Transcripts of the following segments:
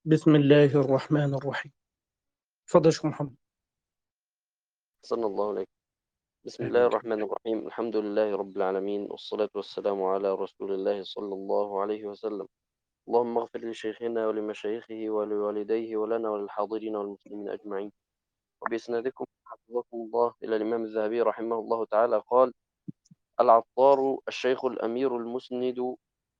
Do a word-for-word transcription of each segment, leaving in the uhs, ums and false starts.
بسم الله الرحمن الرحيم. اتفضل يا شيخ محمد. صلى الله عليه. بسم الله آمين. الرحمن الرحيم. الحمد لله رب العالمين، والصلاة والسلام على رسول الله صلى الله عليه وسلم. اللهم اغفر لشيخنا ولمشايخه ولوالديه ولنا وللحاضرين والمسلمين أجمعين. وبإسنادكم حفظكم الله إلى الإمام الذهبي رحمه الله تعالى قال: العطار الشيخ الأمير المسند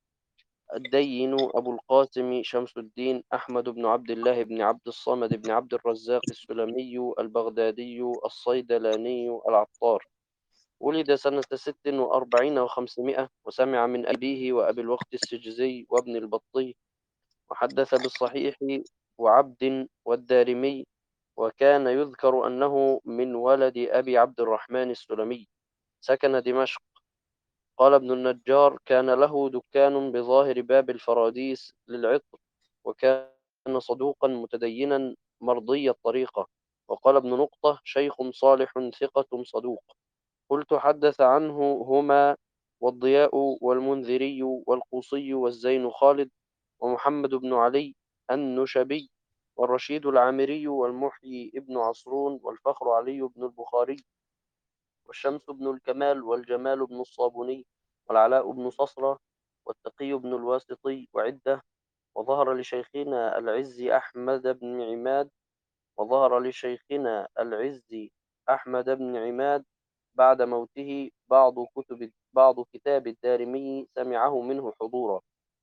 الدين أبو القاسم شمس الدين أحمد بن عبد الله بن عبد الصمد بن عبد الرزاق السلمي البغدادي الصيدلاني العطار. ولد سنة ست وأربعين وخمسمائة، وسمع من أبيه وأبي الوقت السجزي وابن البطي، وحدث بالصحيح وعبد والدارمي. وكان يذكر أنه من ولد أبي عبد الرحمن السلمي. سكن دمشق. قال ابن النجار: كان له دكان بظاهر باب الفراديس للعطر، وكان صدوقا متدينا مرضي الطريقة. وقال ابن نقطة: شيخ صالح ثقة صدوق. قلت: حدث عنه هما والضياء والمنذري والقوصي والزين خالد ومحمد بن علي النشبي والرشيد العامري والمحيي ابن عصرون والفخر علي بن البخاري والشمس بن الكمال والجمال بن الصابوني والعلاء بن صصرة والتقي بن الواسطي وعدة. وظهر لشيخنا العز أحمد بن عماد وظهر لشيخنا العز أحمد بن عماد بعد موته بعض كتب بعض كتاب الدارمي سمعه منه حضورا.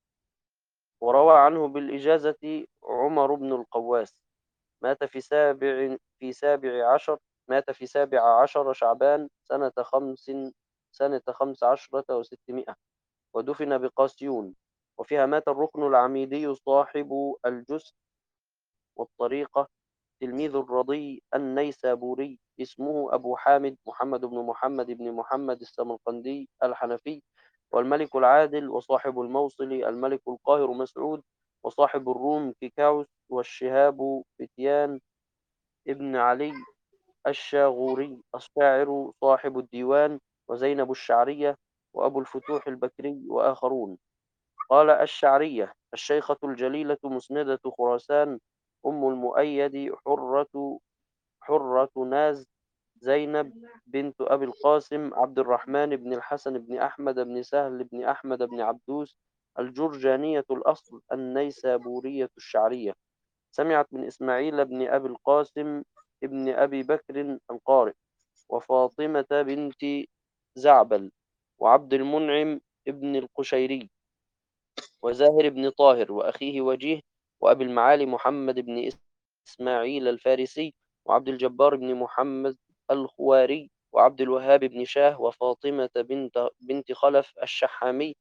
وروى عنه بالإجازة عمر بن القواس. مات في سابع في سابع عشر مات في سابع عشر شعبان سنة خمس سنة خمس عشرة وستمائة، ودفن بقاسيون. وفيها مات الركن العميدي صاحب الجسر والطريقة، تلميذ الرضي النيسابوري، اسمه أبو حامد محمد بن محمد بن محمد السمرقندي الحنفي، والملك العادل، وصاحب الموصل الملك القاهر مسعود، وصاحب الروم كيكاوس، والشهاب فتيان ابن علي الشاغوري الشاعر صاحب الديوان، وزينب الشعرية، وأبو الفتوح البكري، وآخرون. قال الشعرية: الشيخة الجليلة مسندة خراسان، أم المؤيد حرة حرة ناز زينب بنت أبي القاسم عبد الرحمن بن الحسن بن أحمد بن سهل بن أحمد بن عبدوس الجرجانية الأصل النيسابورية الشعرية. سمعت من إسماعيل بن أبي القاسم ابن أبي بكر القارئ، وفاطمة بنت زعبل، وعبد المنعم ابن القشيري، وزاهر بن طاهر، وأخيه وجيه، وأبي المعالي محمد بن إسماعيل الفارسي، وعبد الجبار بن محمد الخواري، وعبد الوهاب بن شاه، وفاطمة بنت بنت خلف الشحامي،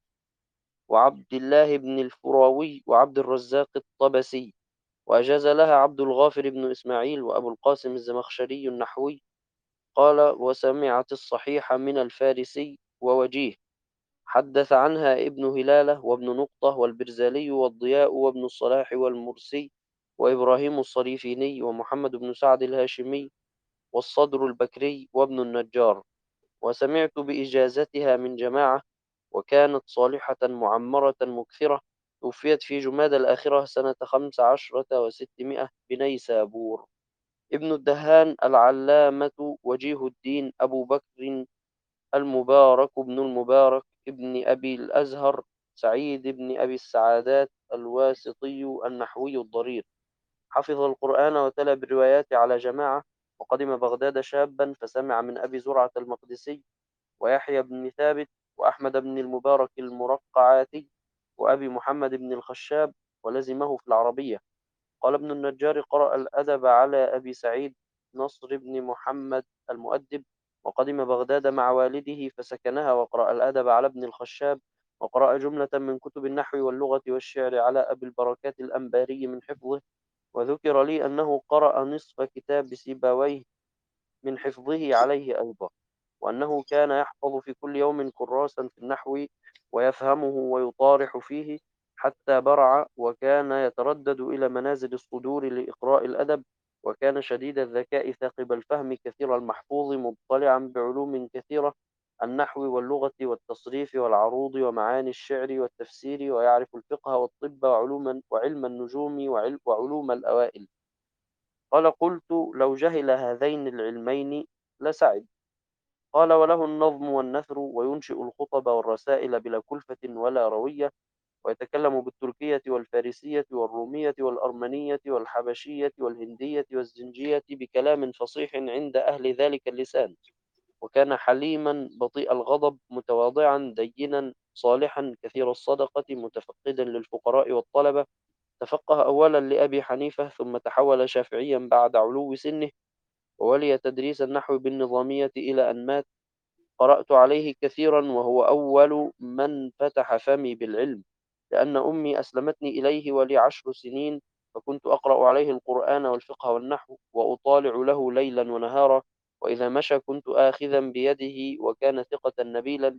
وعبد الله بن الفراوي، وعبد الرزاق الطبسي. وأجاز لها عبد الغافر بن إسماعيل، وأبو القاسم الزمخشري النحوي. قال: وسمعت الصحيح من الفارسي ووجيه. حدث عنها ابن هلالة وابن نقطة والبرزالي والضياء وابن الصلاح والمرسي وإبراهيم الصريفيني ومحمد بن سعد الهاشمي والصدر البكري وابن النجار. وسمعت بإجازتها من جماعة. وكانت صالحة معمرة مكثرة. توفيت في جماد الآخرة سنة خمس عشرة وستمائة بنيسابور. ابن الدهان العلامة وجيه الدين أبو بكر المبارك بن المبارك ابن أبي الأزهر سعيد بن أبي السعادات الواسطي النحوي الضرير. حفظ القرآن وتلا بالروايات على جماعة. وقدم بغداد شابا فسمع من أبي زرعة المقدسي ويحيى بن ثابت وأحمد بن المبارك المرقعاتي وأبي محمد بن الخشاب، ولزمه في العربية. قال ابن النجار: قرأ الأدب على أبي سعيد نصر بن محمد المؤدب، وقدم بغداد مع والده فسكنها، وقرأ الأدب على ابن الخشاب، وقرأ جملة من كتب النحو واللغة والشعر على أبي البركات الأنباري من حفظه. وذكر لي أنه قرأ نصف كتاب سيبويه من حفظه عليه أيضا، وأنه كان يحفظ في كل يوم كراسا في النحو ويفهمه ويطارح فيه حتى برع. وكان يتردد إلى منازل الصدور لإقراء الأدب. وكان شديد الذكاء ثاقب الفهم كثير المحفوظ مطلعا بعلوم كثيرة النحو واللغة والتصريف والعروض ومعاني الشعر والتفسير، ويعرف الفقه والطب وعلوم وعلم النجوم وعل- وعلوم الأوائل. قال: قلت: لو جهل هذين العلمين لسعد. قال: وله النظم والنثر، وينشئ الخطب والرسائل بلا كلفة ولا روية، ويتكلم بالتركية والفارسية والرومية والأرمنية والحبشية والهندية والزنجية بكلام فصيح عند أهل ذلك اللسان. وكان حليما بطيء الغضب، متواضعا دينا صالحا كثير الصدقة، متفقدا للفقراء والطلبة. تفقه أولا لأبي حنيفة، ثم تحول شافعيا بعد علو سنه، وولي تدريس النحو بالنظامية إلى أن مات. قرأت عليه كثيرا، وهو أول من فتح فمي بالعلم، لأن أمي أسلمتني إليه ولي عشر سنين، فكنت أقرأ عليه القرآن والفقه والنحو، وأطالع له ليلا ونهارا، وإذا مشى كنت آخذا بيده، وكان ثقة نبيلا.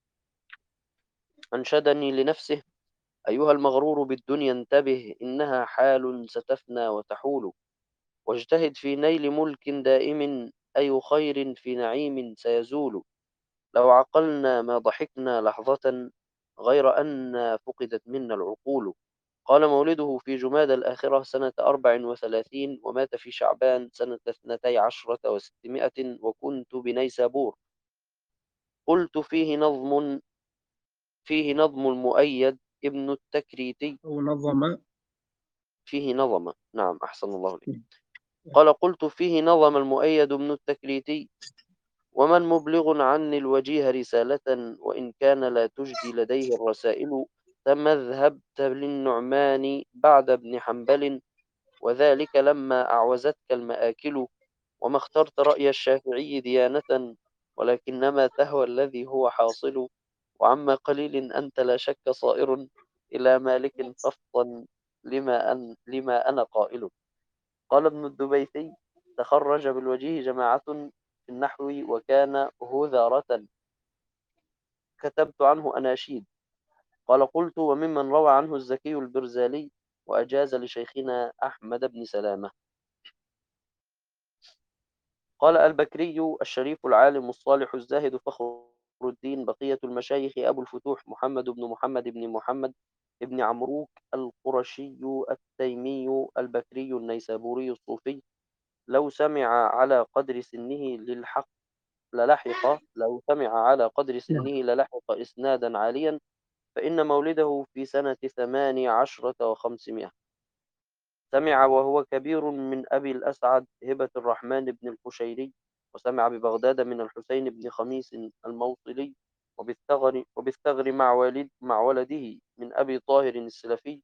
أنشدني لنفسه: أيها المغرور بالدنيا انتبه، إنها حال ستفنى وتحول، واجتهد في نيل ملك دائم، أي خير في نعيم سيزول. لو عقلنا ما ضحكنا لحظة، غير أن فقدت منا العقول. قال: مولده في جماد الآخرة سنة أربع وثلاثين، ومات في شعبان سنة اثنتي عشرة وستمائة، وكنت بنيسابور. قلت: فيه نظم فيه نظم المؤيد ابن التكريتي. أو نظم. فيه نظم، نعم، أحسن الله لك. قال: قلت: فيه نظم المؤيد ابن التكريتي، ومن مبلغ عني الوجيه رسالة، وإن كان لا تجدي لديه الرسائل. ثم اذهبت للنعمان بعد ابن حنبل، وذلك لما أعوزتك المآكل. وما اخترت رأي الشافعي ديانة، ولكنما تهوى الذي هو حاصل. وعما قليل أنت لا شك صائر، إلى مالك فافطن لما, أن لما أنا قائل. قال ابن الدبيثي: تخرج بالوجيه جماعة في النحو، وكان هذارة، كتبت عنه أناشيد. قال: قلت: وممن روى عنه الزكي البرزالي، وأجاز لشيخنا أحمد بن سلامة. قال البكري الشريف العالم الصالح الزاهد فخر الدين بقية المشايخ أبو الفتوح محمد بن محمد بن محمد بن عمروك القرشي التيمي البكري النيسابوري الصوفي، لو سمع على قدر سنه للحق للحق لو سمع على قدر نعم. سنه للحق إسنادا عاليا، فإن مولده في سنة ثمان عشرة وخمسمائة. سمع وهو كبير من أبي الأسعد هبة الرحمن بن القشيري، وسمع ببغداد من الحسين بن خميس الموصلي، وبالثغر, وبالثغر مع, والد مع ولده من أبي طاهر السلفي.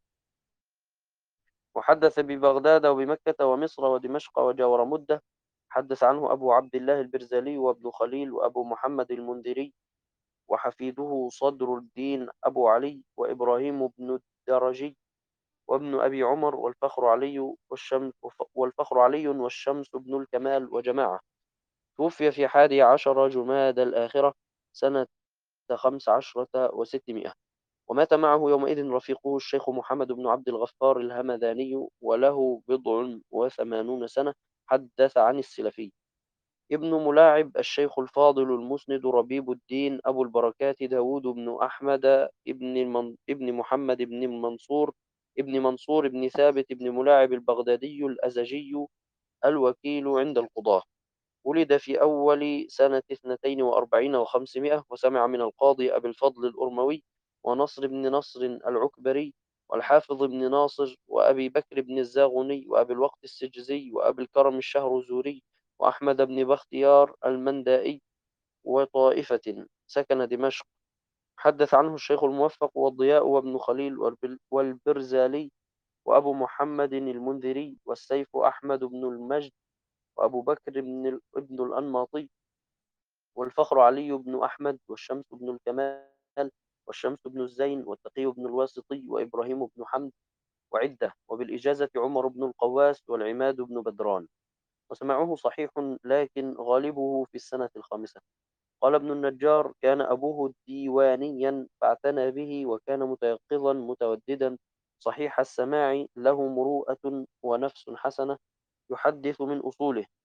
وحدث ببغداد وبمكة ومصر ودمشق وجاور مدة. حدث عنه أبو عبد الله البرزلي وابن خليل وأبو محمد المنذري، وحفيده صدر الدين أبو علي وإبراهيم بن الدرجي وابن أبي عمر، والفخر علي والشمس والفخر علي والشمس بن الكمال وجماعة. توفي في حادي عشر جماد الآخرة سنة خمس عشرة وستمائة، ومات معه يومئذ رفيقه الشيخ محمد بن عبد الغفار الهمذاني، وله بضع وثمانون سنة. حدث عن السلفي ابن ملاعب الشيخ الفاضل المسند ربيب الدين أبو البركات داود بن أحمد ابن, المن... ابن محمد بن منصور ابن منصور بن ثابت بن ملاعب البغدادي الأزجي الوكيل عند القضاة. ولد في أول سنة اثنتين وأربعين وخمسمائة، وسمع من القاضي أبي الفضل الأرموي، ونصر بن نصر العكبري، والحافظ بن ناصر، وأبي بكر بن الزاغني، وأبي الوقت السجزي، وأبي الكرم الشهرزوري، وأحمد بن بختيار المندائي، وطائفة سكن دمشق. حدث عنه الشيخ الموفق والضياء وابن خليل والبرزالي، وأبو محمد المنذري، والسيف أحمد بن المجد، وأبو بكر بن ابن الأنماطي، والفخر علي بن أحمد، والشمس بن الكمال، والشمس بن الزين، والتقي بن الواسطي، وإبراهيم بن حمد، وعدة. وبالإجازة عمر بن القواس، والعماد بن بدران. وسمعه صحيح، لكن غالبه في السنة الخامسة. قال ابن النجار: كان أبوه ديوانيا فاعتنى به، وكان متيقظا متوددا صحيح السماع، له مروءة ونفس حسنة، يحدث من أصوله.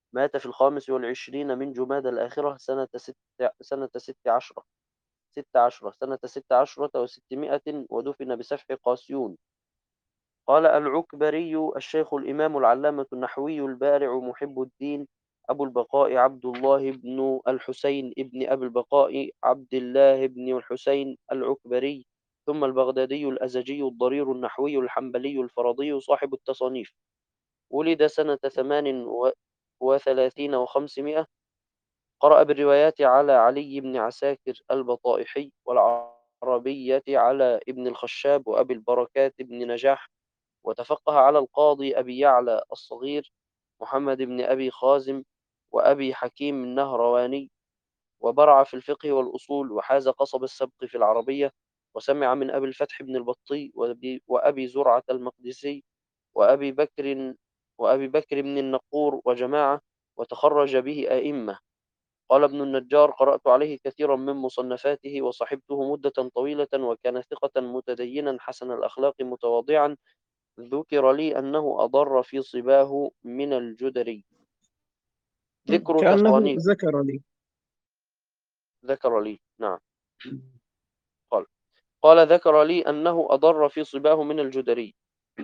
مات في الخامس والعشرين من جمادى الآخرة سنة ست سنة ست عشرة ست عشرة سنة ست عشرة وستمائة، ودفن بسفح قاسيون. قال العكبري الشيخ الإمام العلامة النحوي البارع محب الدين أبو البقاء عبد الله بن الحسين ابن أبي البقاء عبد الله بن الحسين العكبري، ثم البغدادي الأزجي الضرير النحوي الحنبلي الفرضي صاحب التصانيف. ولد سنة ثمان و- وثلاثين وخمسمائة. قرأ بالروايات على علي بن عساكر البطائحي، والعربية على ابن الخشاب وأبي البركات بن نجاح، وتفقه على القاضي أبي يعلى الصغير محمد بن أبي خازم وأبي حكيم النهرواني، وبرع في الفقه والأصول، وحاز قصب السبق في العربية، وسمع من أبي الفتح بن البطي وأبي, وأبي زرعة المقدسي وأبي بكر وأبي بكر بن النقور وجماعة، وتخرج به أئمة. قال ابن النجار: قرأت عليه كثيرا من مصنفاته، وصحبته مدة طويلة، وكان ثقة متدينا حسن الأخلاق متواضعا. ذكر لي أنه أضر في صباه من الجدري. ذكر كأنه تصانيف. ذكر لي. ذكر لي، نعم. قال قال ذكر لي أنه أضر في صباه من الجدري.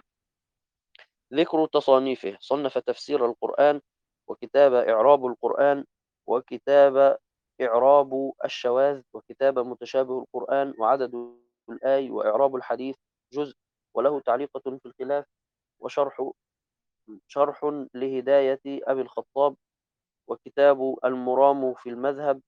ذكر تصانيفه: صنف تفسير القرآن، وكتاب إعراب القرآن، وكتاب إعراب الشواذ، وكتاب متشابه القرآن، وعدد الآي، وإعراب الحديث جزء، وله تعليقة في الخلاف، وشرح شرح لهداية أبي الخطاب، وكتاب المرام في المذهب،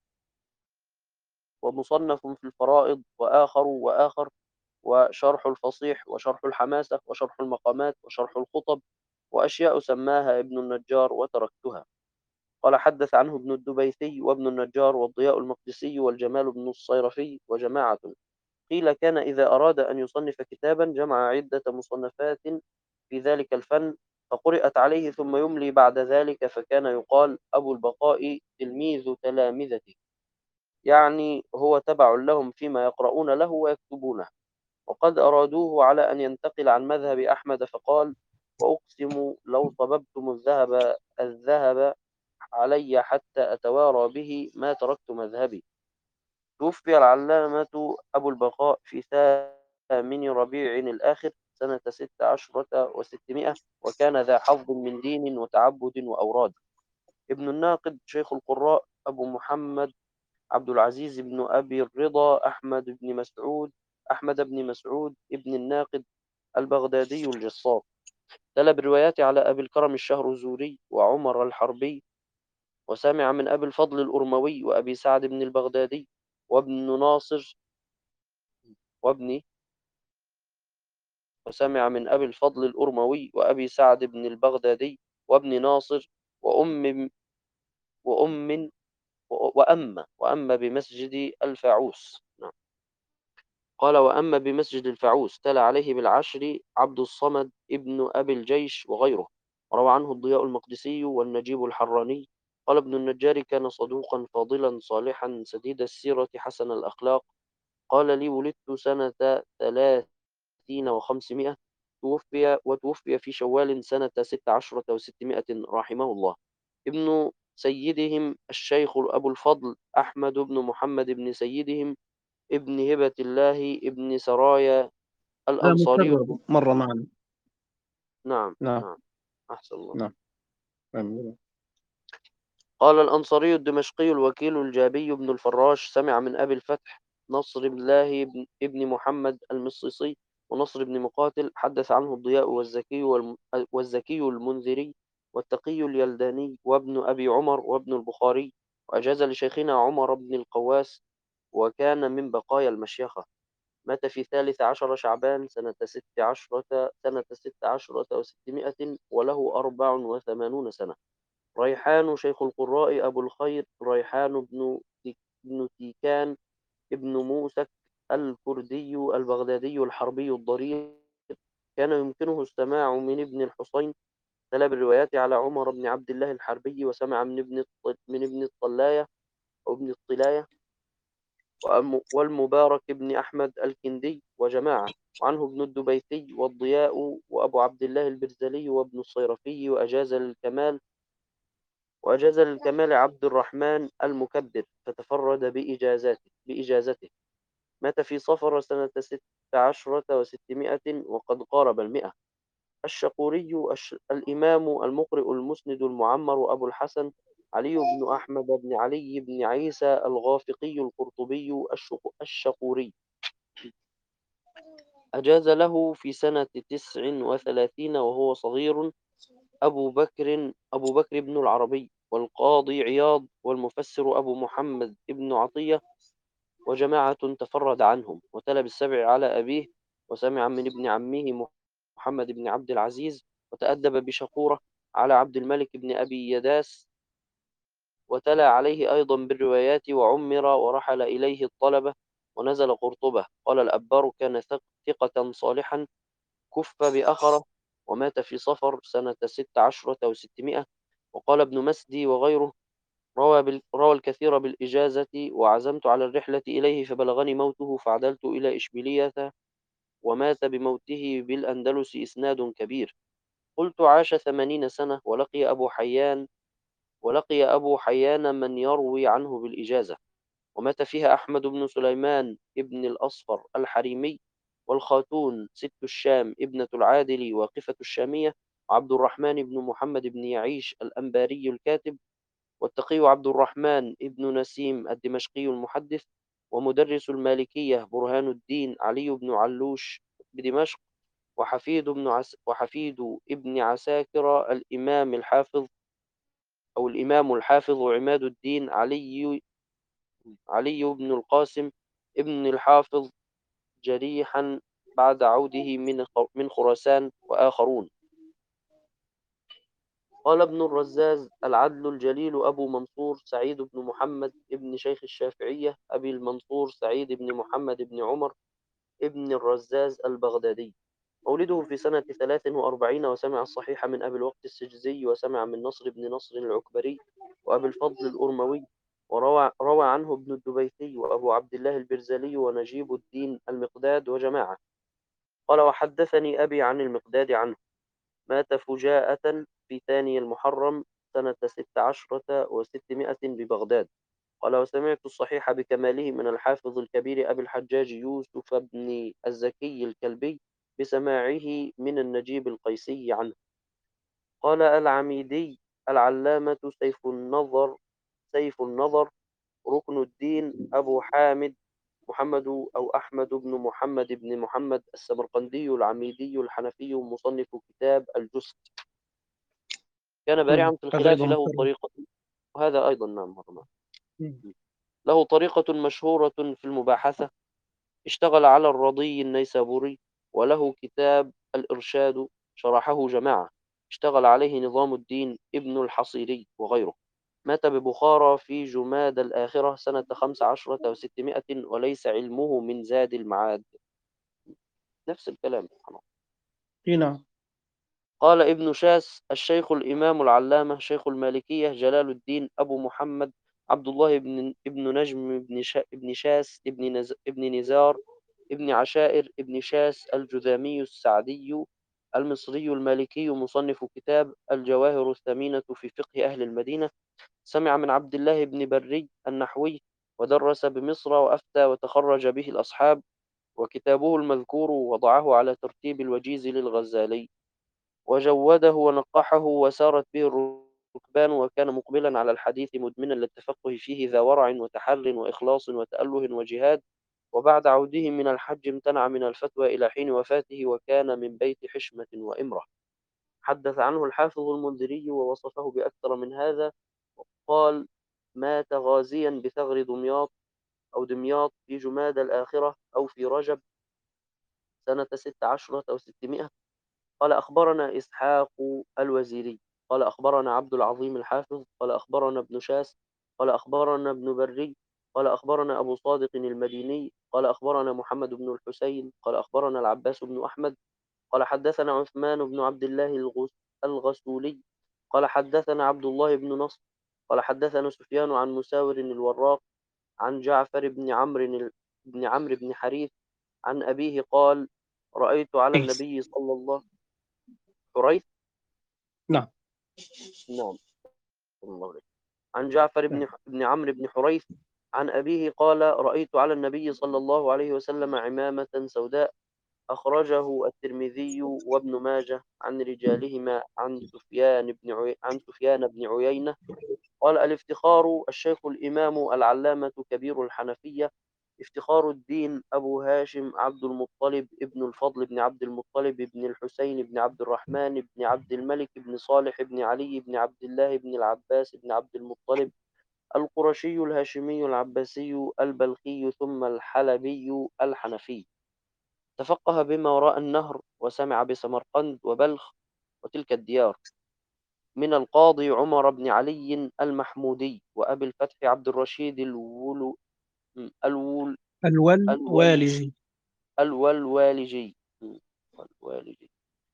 ومصنف في الفرائض، وآخر وآخر، وشرح الفصيح، وشرح الحماسة، وشرح المقامات، وشرح الخطب، وأشياء سماها ابن النجار وتركتها. قال حدث عنه ابن الدبيثي وابن النجار والضياء المقدسي والجمال بن الصيرفي وجماعة. قيل كان إذا أراد أن يصنف كتابا جمع عدة مصنفات في ذلك الفن، فقرأت عليه ثم يملي بعد ذلك، فكان يقال أبو البقاء تلميذ تلامذته، يعني هو تبع لهم فيما يقرؤون له ويكتبونه. وقد أرادوه على أن ينتقل عن مذهب أحمد، فقال: وأقسم لو صببتم الذهب الذهب علي حتى أتوارى به ما تركت مذهبي. توفي العلامة أبو البقاء في ثامن ربيع الآخر سنة ست عشرة وستمائة، وكان ذا حظ من دين وتعبد وأوراد. ابن الناقد شيخ القراء أبو محمد عبد العزيز بن أبي الرضا أحمد بن مسعود أحمد بن مسعود ابن الناقد البغدادي الجصار. تلا بالروايات على أبي الكرم الشهرزوري وعمر الحربي، وسمع من أبي الفضل الأرموي وأبي سعد بن البغدادي وابن ناصر وابن وسمع من أبي الفضل الأرموي وأبي سعد بن البغدادي وابن ناصر وأم وأم وأما وأما بمسجد الفاعوس. نعم. قال: وأما بمسجد الفاعوس تلا عليه بالعشر عبد الصمد ابن أبي الجيش وغيره. وروى عنه الضياء المقدسي والنجيب الحراني. قال ابن النجار: كان صدوقا فاضلا صالحا سديد السيرة حسن الأخلاق. قال لي: ولدت سنة ثلاثين وخمسمائة. توفي وتوفي في شوال سنة ست عشرة وستمائة رحمه الله. ابن سيدهم الشيخ أبو الفضل أحمد بن محمد بن سيدهم ابن هبة الله ابن سرايا هذا الأنصاري. مكرر مرة معنا. نعم، نعم. نعم. أحسن الله. نعم. نعم. قال الأنصاري الدمشقي الوكيل الجابي بن الفراش سمع من أبي الفتح نصر بن الله بن ابن محمد المصيصي ونصر بن مقاتل. حدث عنه الضياء والزكي والم... والزكي المنذري والتقي اليلداني وابن أبي عمر وابن البخاري، وأجاز لشيخنا عمر بن القواس، وكان من بقايا المشيخة. مات في ثالث عشر شعبان سنة ست عشرة سنة ست عشرة وستمائة، وله أربع وثمانون سنة. ريحان شيخ القراء أبو الخير ريحان بن بن تيكان ابن موسى الكردي البغدادي الحربي الضرير، كان يمكنه السماع من ابن الحصين. تلا بالروايات على عمر بن عبد الله الحربي، وسمع من ابن من ابن الطلاية أو ابن الطلاية والمبارك بن أحمد الكندي وجماعة، وعنه ابن الدبيثي والضياء وأبو عبد الله البرزلي وابن الصيرفي، وأجاز للكمال وأجاز للكمال عبد الرحمن المكبر فتفرد بإجازته بإجازته مات في صفر سنة ست عشرة وستمائة وقد قارب المئة. الشقوري الش... الإمام المقرئ المسند المعمر أبو الحسن علي بن أحمد بن علي بن عيسى الغافقي القرطبي الشق... الشقوري أجاز له في سنة تسع وثلاثين وهو صغير أبو بكر أبو بكر بن العربي والقاضي عياض والمفسر أبو محمد بن عطية وجماعة تفرد عنهم وتلا بالسبع على أبيه وسمع من ابن عمه محمد بن عبد العزيز وتأدب بشقورة على عبد الملك بن أبي يداس وتلا عليه أيضا بالروايات وعمر ورحل إليه الطلبة ونزل قرطبة. قال الأبار كان ثقة صالحا كف بأخرة ومات في صفر سنة ست عشرة وستمائة. وقال ابن مسدي وغيره روى, بال... روى الكثير بالإجازة وعزمت على الرحلة إليه فبلغني موته فعدلت إلى إشبيلية ومات بموته بالأندلس إسناد كبير. قلت عاش ثمانين سنة ولقي أبو حيان ولقي أبو حيان من يروي عنه بالإجازة ومات فيها أحمد بن سليمان ابن الأصفر الحريمي والخاتون ست الشام ابنة العادل واقفة الشامية وعبد الرحمن بن محمد بن يعيش الأنباري الكاتب والتقي عبد الرحمن ابن نسيم الدمشقي المحدث ومدرس المالكية برهان الدين علي بن علوش بدمشق وحفيد ابن عس وحفيد ابن عساكر الإمام الحافظ أو الإمام الحافظ عماد الدين علي علي بن القاسم ابن الحافظ جريحا بعد عوده من من خراسان وآخرون. قال ابن الرزاز العدل الجليل أبو منصور سعيد بن محمد ابن شيخ الشافعية أبي المنصور سعيد بن محمد بن عمر ابن الرزاز البغدادي مولده في سنة ثلاث وأربعين وسمع الصحيح من أبي الوقت السجزي وسمع من نصر بن نصر العكبري وأبي الفضل الأرموي وروى روى عنه ابن الدبيثي وأبو عبد الله البرزلي ونجيب الدين المقداد وجماعة. قال وحدثني أبي عن المقداد عنه مات فجاءة في ثاني المحرم سنة ست عشرة وستمائة ببغداد. قال وسمعت الصحيح بكماله من الحافظ الكبير أبي الحجاج يوسف بن الزكي الكلبي بسماعه من النجيب القيسي عنه. قال العميدي العلامة سيف النظر سيف النظر ركن الدين أبو حامد محمد أو أحمد بن محمد بن محمد السمرقندي العميدي الحنفي مصنف كتاب الجسد كان مم. بارعا في هذا الخلاف أيضا له مكرر. طريقة. وهذا أيضا نعم هرمان. مم. له طريقة مشهورة في المباحثة اشتغل على الرضي النيسابوري وله كتاب الإرشاد شرحه جماعة اشتغل عليه نظام الدين ابن الحصيري وغيره. مات ببخارى في جماد الآخرة سنة خمس عشرة وستمائة وليس علمه من زاد المعاد. نفس الكلام. إي نعم. قال ابن شاس الشيخ الإمام العلامة شيخ المالكية جلال الدين أبو محمد عبد الله بن ابن نجم بن شا ابن شاس ابن نز ابن نزار ابن عشائر ابن شاس الجذامي السعدي المصري المالكي مصنف كتاب الجواهر الثمينة في فقه أهل المدينة. سمع من عبد الله بن بري النحوي ودرس بمصر وأفتى وتخرج به الأصحاب وكتابه المذكور وضعه على ترتيب الوجيز للغزالي وجوده ونقحه وسارت به الركبان وكان مقبلا على الحديث مدمنا للتفقه فيه ذا ورع وتحر وإخلاص وتأله وجهاد. وبعد عوده من الحج امتنع من الفتوى إلى حين وفاته وكان من بيت حشمة وإمرة. حدث عنه الحافظ المنذري ووصفه بأكثر من هذا وقال مات غازيا بثغر دمياط أو دمياط في جماد الآخرة أو في رجب سنة ست عشرة أو ستمائة. قال أخبرنا إسحاق الوزيري قال أخبرنا عبد العظيم الحافظ قال أخبرنا ابن شاس قال أخبرنا ابن بري قال أخبرنا أبو صادق المديني قال أخبرنا محمد بن الحسين قال أخبرنا العباس بن أحمد قال حدثنا عثمان بن عبد الله الغسولي قال حدثنا عبد الله بن نصر قال حدثنا سفيان عن مساور الوراق عن جعفر بن عمرو بن عمرو بن حريث عن أبيه قال رأيت على كويس. النبي صلى الله حريث نعم. نعم الله عليه. عن جعفر بن بن عمرو بن حريث عن أبيه قال: رأيت على النبي صلى الله عليه وسلم عمامة سوداء، أخرجه الترمذي وابن ماجه عن رجالهما عن سفيان بن عي... عن سفيان بن عيينة قال: الافتخار الشيخ الإمام العلامة كبير الحنفية افتخار الدين أبو هاشم عبد المطلب ابن الفضل بن عبد المطلب بن الحسين بن عبد الرحمن بن عبد الملك بن صالح بن علي بن عبد الله بن العباس بن عبد المطلب القرشي الهاشمي العباسي البلخي ثم الحلبي الحنفي. تفقه بما وراء النهر وسمع بسمرقند وبلخ وتلك الديار من القاضي عمر بن علي المحمودي وأبي الفتح عبد الرشيد الول... الول... الولج... الوالوالجي. الولوالجي الوالجي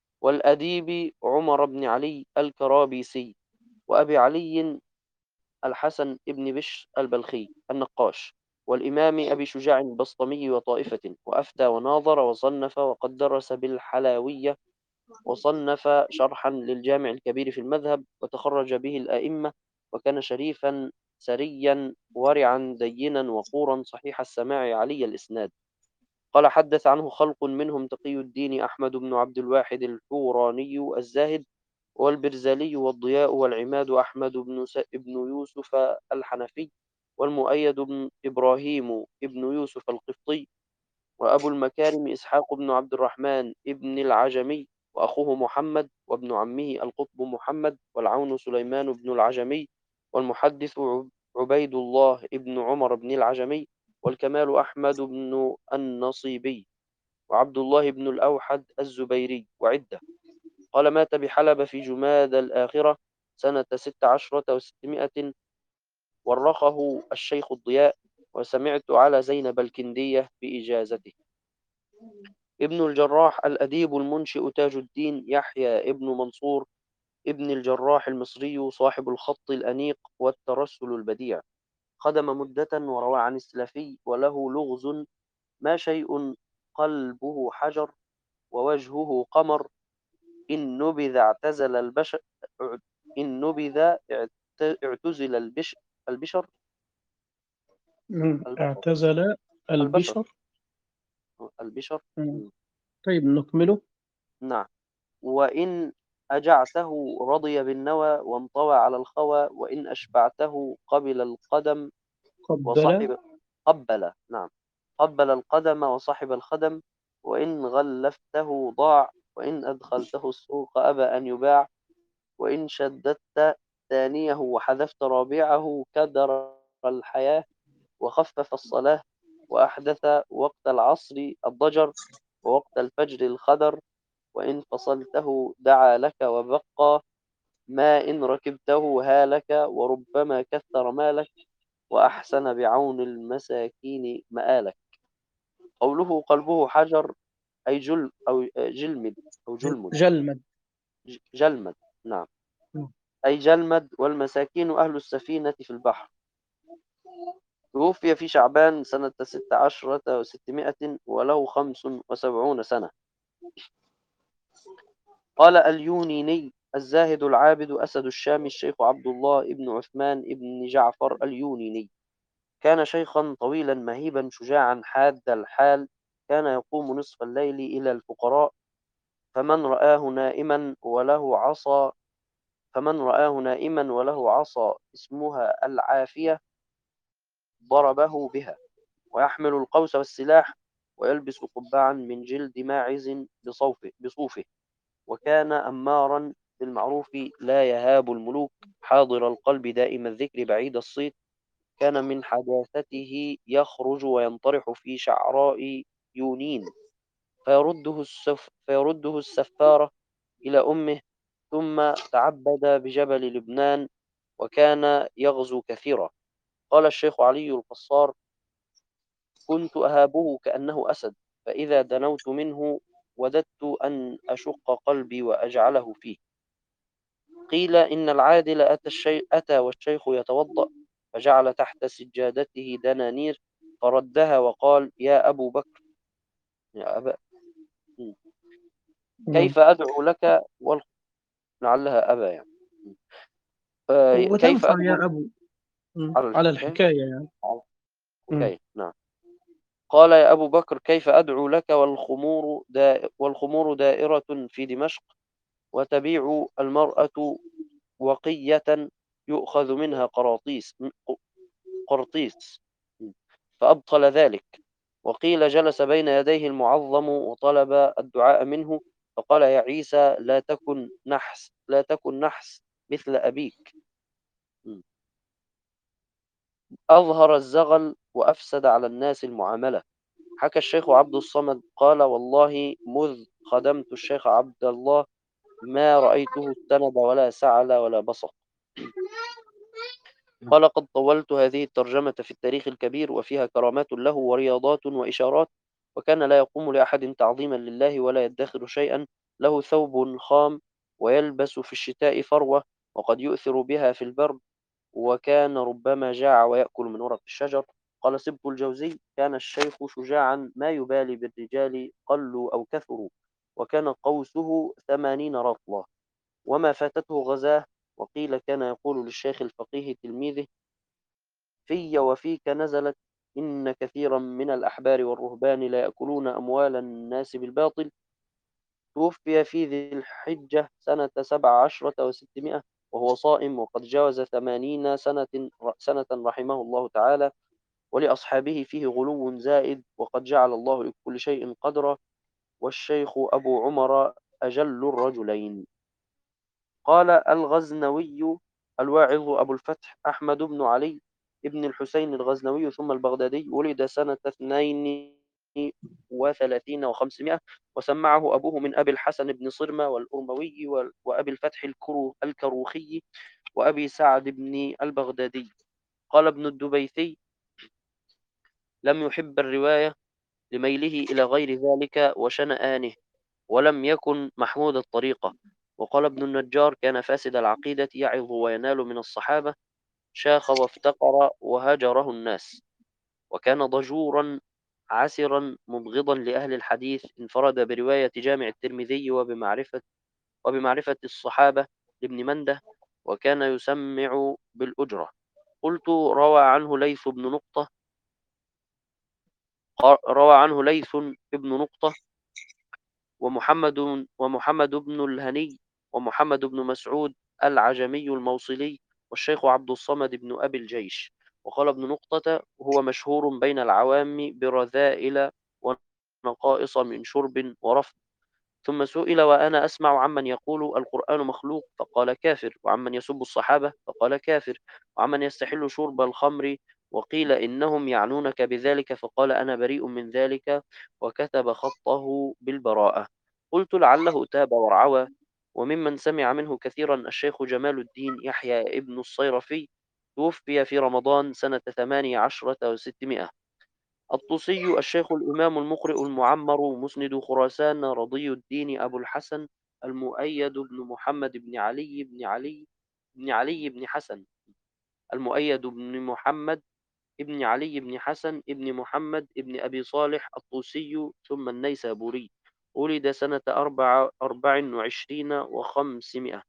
والأديب عمر بن علي الكرابيسي وأبي علي الحسن بن بشر البلخي النقاش والإمام أبي شجاع البسطمي وطائفة وأفتى وناظر وصنف وقد درس بالحلاوية وصنف شرحا للجامع الكبير في المذهب وتخرج به الأئمة وكان شريفا سريا ورعا دينا وقورا صحيح السماع علي الإسناد. قال: حدث عنه خلق منهم تقي الدين أحمد بن عبد الواحد الحوراني الزاهد والبرزالي والضياء والعماد أحمد بن, س... بن يوسف الحنفي والمؤيد بن إبراهيم بن يوسف القبطي وأبو المكارم إسحاق بن عبد الرحمن ابن العجمي وأخوه محمد وابن عمه القطب محمد والعون سليمان بن العجمي والمحدث عبيد الله ابن عمر بن العجمي والكمال أحمد بن النصيبي وعبد الله بن الأوحد الزبيري وعدة. قال: مات بحلب في جماد الآخرة سنة ست عشرة وستمائة ورخه الشيخ الضياء وسمعت على زينب الكندية بإجازته. ابن الجراح الأديب المنشئ تاج الدين يحيى ابن منصور ابن الجراح المصري صاحب الخط الأنيق والترسل البديع خدم مدة وروى عن السلفي وله لغز ما شيء قلبه حجر ووجهه قمر إن نبذ اعتزل البشر إن نبذ اعتزل البشر البشر مم. البشر اعتزل البشر البشر. البشر مم. طيب نكمله. نعم. وإن أجعته رضي بالنوى وانطوى على الخوى وإن أشبعته قبل القدم قبل. وصحب قبل نعم قبل القدم وصحب الخدم وإن غلفته ضاع وإن أدخلته السوق أبى أن يباع وإن شددت ثانيه وحذفت رابعه كدر الحياة وخفف الصلاة وأحدث وقت العصر الضجر ووقت الفجر الخدر وإن فصلته دعا لك وبقى ما إن ركبته هالك وربما كثر مالك وأحسن بعون المساكين مآلك. قوله قلبه حجر أي جل أو جلمد أو جلمد جلمد. جلمد نعم مم. أي جلمد والمساكين أهل السفينة في البحر. توفي في شعبان سنة ست عشرة وستمائة وله خمس وسبعون سنة. قال اليونيني الزاهد العابد أسد الشام الشيخ عبد الله ابن عثمان ابن جعفر اليونيني كان شيخا طويلا مهيبا شجاعا حاد الحال كان يقوم نصف الليل إلى الفقراء فمن رآه نائما وله عصا فمن رآه نائما وله عصا اسمها العافية ضربه بها ويحمل القوس والسلاح ويلبس قبعا من جلد ماعز بصوفه, بصوفه وكان أمارا بالمعروف لا يهاب الملوك حاضر القلب دائم الذكر بعيد الصيت كان من حداثته يخرج وينطرح في شعراء يونين فيرده, السف فيرده السفارة إلى أمه ثم تعبد بجبل لبنان وكان يغزو كثيرا. قال الشيخ علي القصار: كنت أهابه كأنه أسد فإذا دنوت منه وددت أن أشق قلبي وأجعله فيه. قيل إن العادل أتى, الشي... أتى والشيخ يتوضأ فجعل تحت سجادته دنانير فردها وقال: يا أبو بكر يا أبا نعم. كيف أدعو لك وال... لعلها أبا يعني آه، كيف وتنفع أدعو يا أبو. مم. على على الحكاية؟ الحكاية يعني. على مم. الحكاية، نعم. قال يا أبو بكر كيف أدعو لك والخمور دا والخمور دائرة في دمشق، وتبيع المرأة وقية يؤخذ منها قراطيس قرطيس، فأبطل ذلك. وقيل جلس بين يديه المعظم وطلب الدعاء منه، فقال يا عيسى لا تكن نحس لا تكن نحس مثل أبيك. أظهر الزغل وأفسد على الناس المعاملة. حكى الشيخ عبد الصمد قال والله مذ خدمت الشيخ عبد الله ما رأيته استند ولا سعل ولا بصق. قال قد طولت هذه الترجمة في التاريخ الكبير، وفيها كرامات له ورياضات وإشارات، وكان لا يقوم لأحد تعظيما لله ولا يدخر شيئا، له ثوب خام ويلبس في الشتاء فروة، وقد يؤثر بها في البرد، وكان ربما جاع ويأكل من ورق الشجر. قال سبط الجوزي كان الشيخ شجاعا ما يبالي بالرجال قلوا أو كثروا، وكان قوسه ثمانين رطلة وما فاتته غزاه. وقيل كان يقول للشيخ الفقيه تلميذه في وفيك نزلت إن كثيرا من الأحبار والرهبان لا يأكلون أموال الناس بالباطل. توفي في ذي الحجة سنة سبع عشرة وستمائة وهو صائم، وقد جاوز ثمانين سنة سنة رحمه الله تعالى. ولأصحابه فيه غلو زائد، وقد جعل الله لكل شيء قدرا، والشيخ أبو عمر أجل الرجلين. قال الغزنوي الواعظ أبو الفتح أحمد بن علي ابن الحسين الغزنوي ثم البغدادي، ولد سنة اثنين وثلاثين وخمسمائة، وسمعه أبوه من أبي الحسن بن صرمة والأرموي وأبي الفتح الكروخي وأبي سعد بن البغدادي. قال ابن الدبيثي لم يحب الرواية لميله إلى غير ذلك وشنآنه، ولم يكن محمود الطريقة. وقال ابن النجار كان فاسد العقيدة يعظ وينال من الصحابة، شاخ وافتقر وهجره الناس، وكان ضجورا عسرا مبغضا لأهل الحديث، انفرد برواية جامع الترمذي وبمعرفة وبمعرفة الصحابة لابن منده، وكان يسمع بالأجرة. قلت روى عنه ليث بن نقطة روى عنه ليث بن نقطة ومحمد ومحمد بن الهني ومحمد بن مسعود العجمي الموصلي، والشيخ عبد الصمد بن أبي الجيش. وقال ابن نقطة هو مشهور بين العوام برذائل ونقائص من شرب ورفض. ثم سئل وأنا أسمع عمن يقول القرآن مخلوق فقال كافر، وعمن يسب الصحابة فقال كافر، وعمن يستحل شرب الخمر، وقيل إنهم يعنونك بذلك فقال أنا بريء من ذلك، وكتب خطه بالبراءة. قلت لعله تاب وارعوى. وممن سمع منه كثيرا الشيخ جمال الدين يحيى ابن الصيرفي، توفي في رمضان سنة ثمانية عشرة وستمائة. الطوسي الشيخ الإمام المقرئ المعمر مسند خراسان رضي الدين أبو الحسن المؤيد بن محمد بن علي بن علي بن علي بن حسن المؤيد بن محمد ابن علي بن حسن ابن محمد ابن أبي صالح الطوسي ثم النيسابوري، ولد سنة أربع أربع وعشرين وخمسمائة،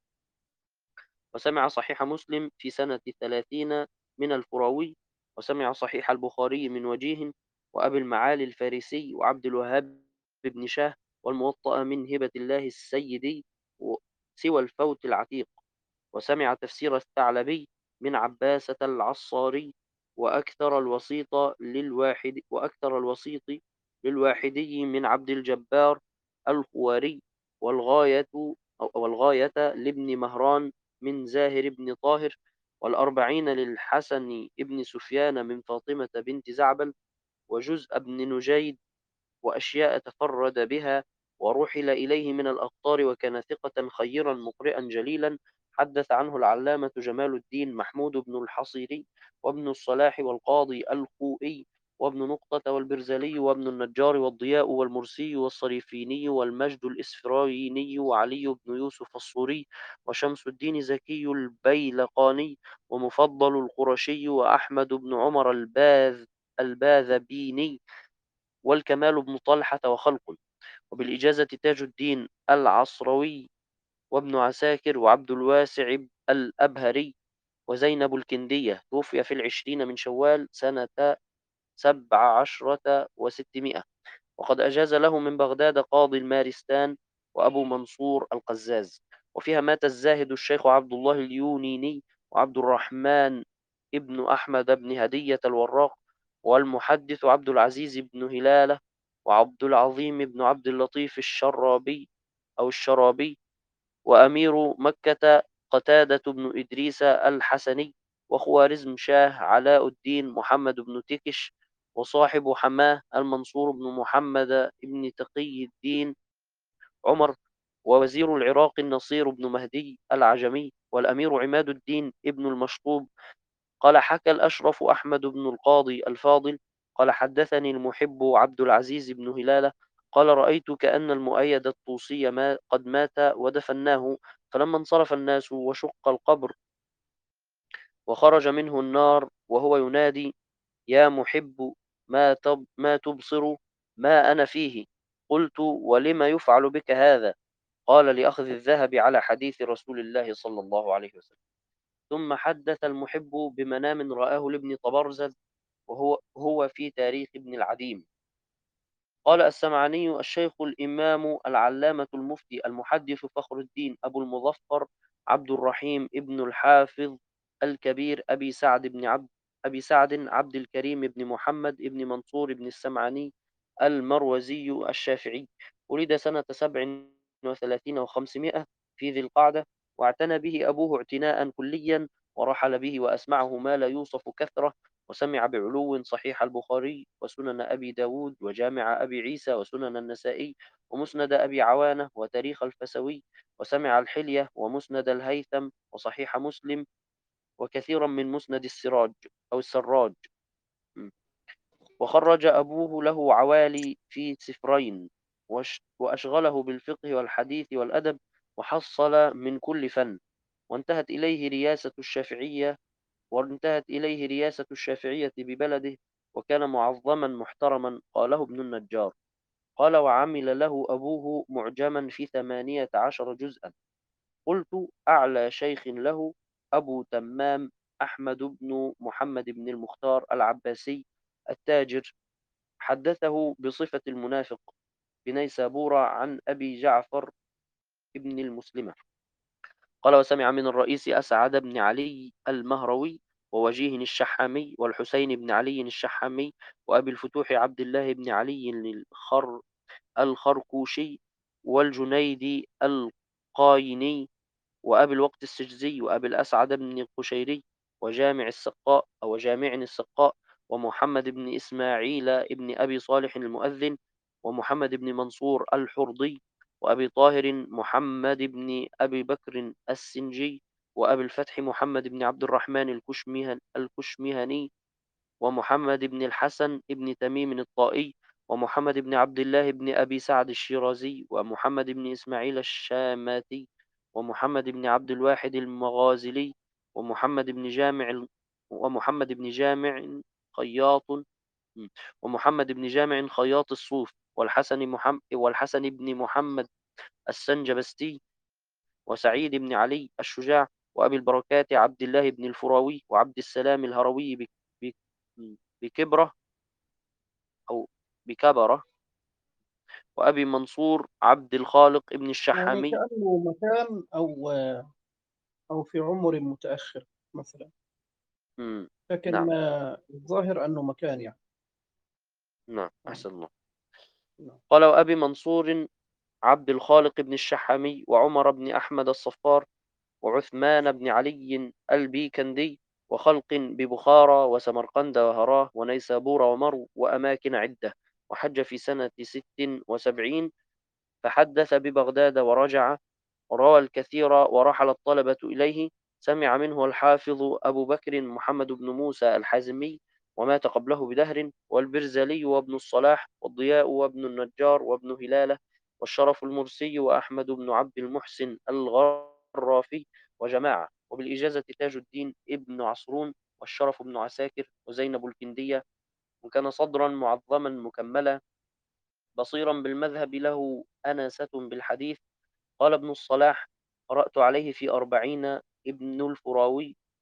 وسمع صحيح مسلم في سنة ثلاثين من الفراوي، وسمع صحيح البخاري من وجيه، وأبي المعالي الفارسي وعبد الوهاب بن شاه، والموطأ من هبة الله السيدي، سوى الفوت العتيق. وسمع تفسير الثعلبي من عباسة العصاري، وأكثر الوسيط للواحد وأكثر الوسيط للواحدي من عبد الجبار الخواري، والغاية والغاية لابن مهران من زاهر بن طاهر، والأربعين للحسن ابن سفيان من فاطمة بنت زعبل، وجزء ابن نجيد، وأشياء تفرد بها ورحل إليه من الأقطار، وكان ثقة خيرا مقرئا جليلا. حدث عنه العلامة جمال الدين محمود بن الحصيري وابن الصلاح والقاضي الخوئي وابن نقطة والبرزلي وابن النجار والضياء والمرسي والصريفيني والمجد الإسفرايني وعلي بن يوسف الصوري وشمس الدين زكي البيلقاني ومفضل القرشي وأحمد بن عمر الباذ الباذبيني والكمال بن طلحة وخلق. وبالإجازة تاج الدين العصروي وابن عساكر وعبد الواسع الأبهري وزينب الكندية، توفي في العشرين من شوال سنة سبع عشرة وستمائة. وقد أجاز له من بغداد قاضي المارستان وأبو منصور القزاز. وفيها مات الزاهد الشيخ عبد الله اليونيني، وعبد الرحمن ابن أحمد بن هدية الوراق، والمحدث عبد العزيز بن هلالة، وعبد العظيم بن عبد اللطيف الشرابي أو الشرابي، وأمير مكة قتادة بن إدريس الحسني، وخوارزم شاه علاء الدين محمد بن تكش، وصاحب حماه المنصور بن محمد بن تقي الدين عمر، ووزير العراق النصير بن مهدي العجمي، والأمير عماد الدين ابن المشطوب. قال حكى الأشرف أحمد بن القاضي الفاضل قال حدثني المحب عبد العزيز بن هلالة قال رأيت كأن المؤيد الطوسي ما قد مات ودفناه، فلما انصرف الناس وشق القبر وخرج منه النار وهو ينادي يا محب ما, تب ما تبصر ما أنا فيه. قلت ولم يفعل بك هذا؟ قال لأخذ الذهب على حديث رسول الله صلى الله عليه وسلم. ثم حدث المحب بمنام رآه لابن طبرزد وهو هو في تاريخ ابن العديم. قال السمعاني الشيخ الإمام العلامة المفتي المحدث فخر الدين أبو المظفر عبد الرحيم ابن الحافظ الكبير أبي سعد بن عبد أبي سعد عبد الكريم بن محمد بن منصور بن السمعاني المروزي الشافعي، ولد سنة سبع وثلاثين وخمسمائة في ذي القعدة، واعتنى به أبوه اعتناء كليا، ورحل به وأسمعه ما لا يوصف كثرة، وسمع بعلو صحيح البخاري وسنن أبي داود وجامع أبي عيسى وسنن النسائي ومسند أبي عوانة وتاريخ الفسوي، وسمع الحلية ومسند الهيثم وصحيح مسلم وكثيرا من مسند السراج أو السراج. وخرج أبوه له عوالي في سفرين، وأشغله بالفقه والحديث والأدب، وحصل من كل فن، وانتهت إليه رياسة الشافعية وانتهت إليه رياسة الشافعية ببلده، وكان معظما محترما. قاله ابن النجار. قال وعمل له أبوه معجما في ثمانية عشر جزءا. قلت أعلى شيخ له أبو تمام أحمد بن محمد بن المختار العباسي التاجر، حدثه بصفة المنافق بنيسابورة عن أبي جعفر ابن المسلمة. قال وسمع من الرئيس أسعد بن علي المهروي ووجيه الشحامي والحسين بن علي الشحامي وأبي الفتوح عبد الله بن علي الخر الخركوشي والجنيدي القايني وأبي الوقت السجزي وأبي الأسعد بن القشيري وجامع السقاء أو جامع السقاء ومحمد بن إسماعيل بن أبي صالح المؤذن ومحمد بن منصور الحرضي وأبي طاهر محمد بن أبي بكر السنجي وأبي الفتح محمد بن عبد الرحمن الكشمهن الكشمهني ومحمد بن الحسن بن تميم الطائي ومحمد بن عبد الله بن أبي سعد الشيرازي ومحمد بن إسماعيل الشاماتي ومحمد بن عبد الواحد المغازلي ومحمد بن جامع ومحمد بن جامع خياط ومحمد بن جامع خياط الصوف والحسن محمد والحسن بن محمد السنجبستي وسعيد بن علي الشجاع وأبي البركات عبد الله بن الفراوي وعبد السلام الهروي بك- بك- بكبرة أو بكبرة وأبي منصور عبد الخالق بن يعني الشحامي. كأنه مكان أو أو في عمر متأخر مثلا، مم. لكن نعم. آه، الظاهر أنه مكان يعني. نعم نعم. أحسن الله. نعم. قال وأبي منصور عبد الخالق بن الشحامي وعمر بن أحمد الصفار وعثمان بن علي البيكندي وخلق ببخارى وسمرقند وهراه ونيسابور ومرو وأماكن عدة. وحج في سنة ست وسبعين، فحدث ببغداد ورجع، وروى الكثير ورحل الطلبة إليه. سمع منه الحافظ أبو بكر محمد بن موسى الحازمي ومات قبله بدهر، والبرزلي وابن الصلاح والضياء وابن النجار وابن هلالة والشرف المرسي وأحمد بن عبد المحسن الغرافي وجماعة، وبالإجازة تاج الدين ابن عصرون والشرف بن عساكر وزينب الكندية. وكان صدرا معظما مكملا بصيرا بالمذهب له أنسة بالحديث. قال ابن الصلاح قرأت عليه في أربعين ابن الفراوي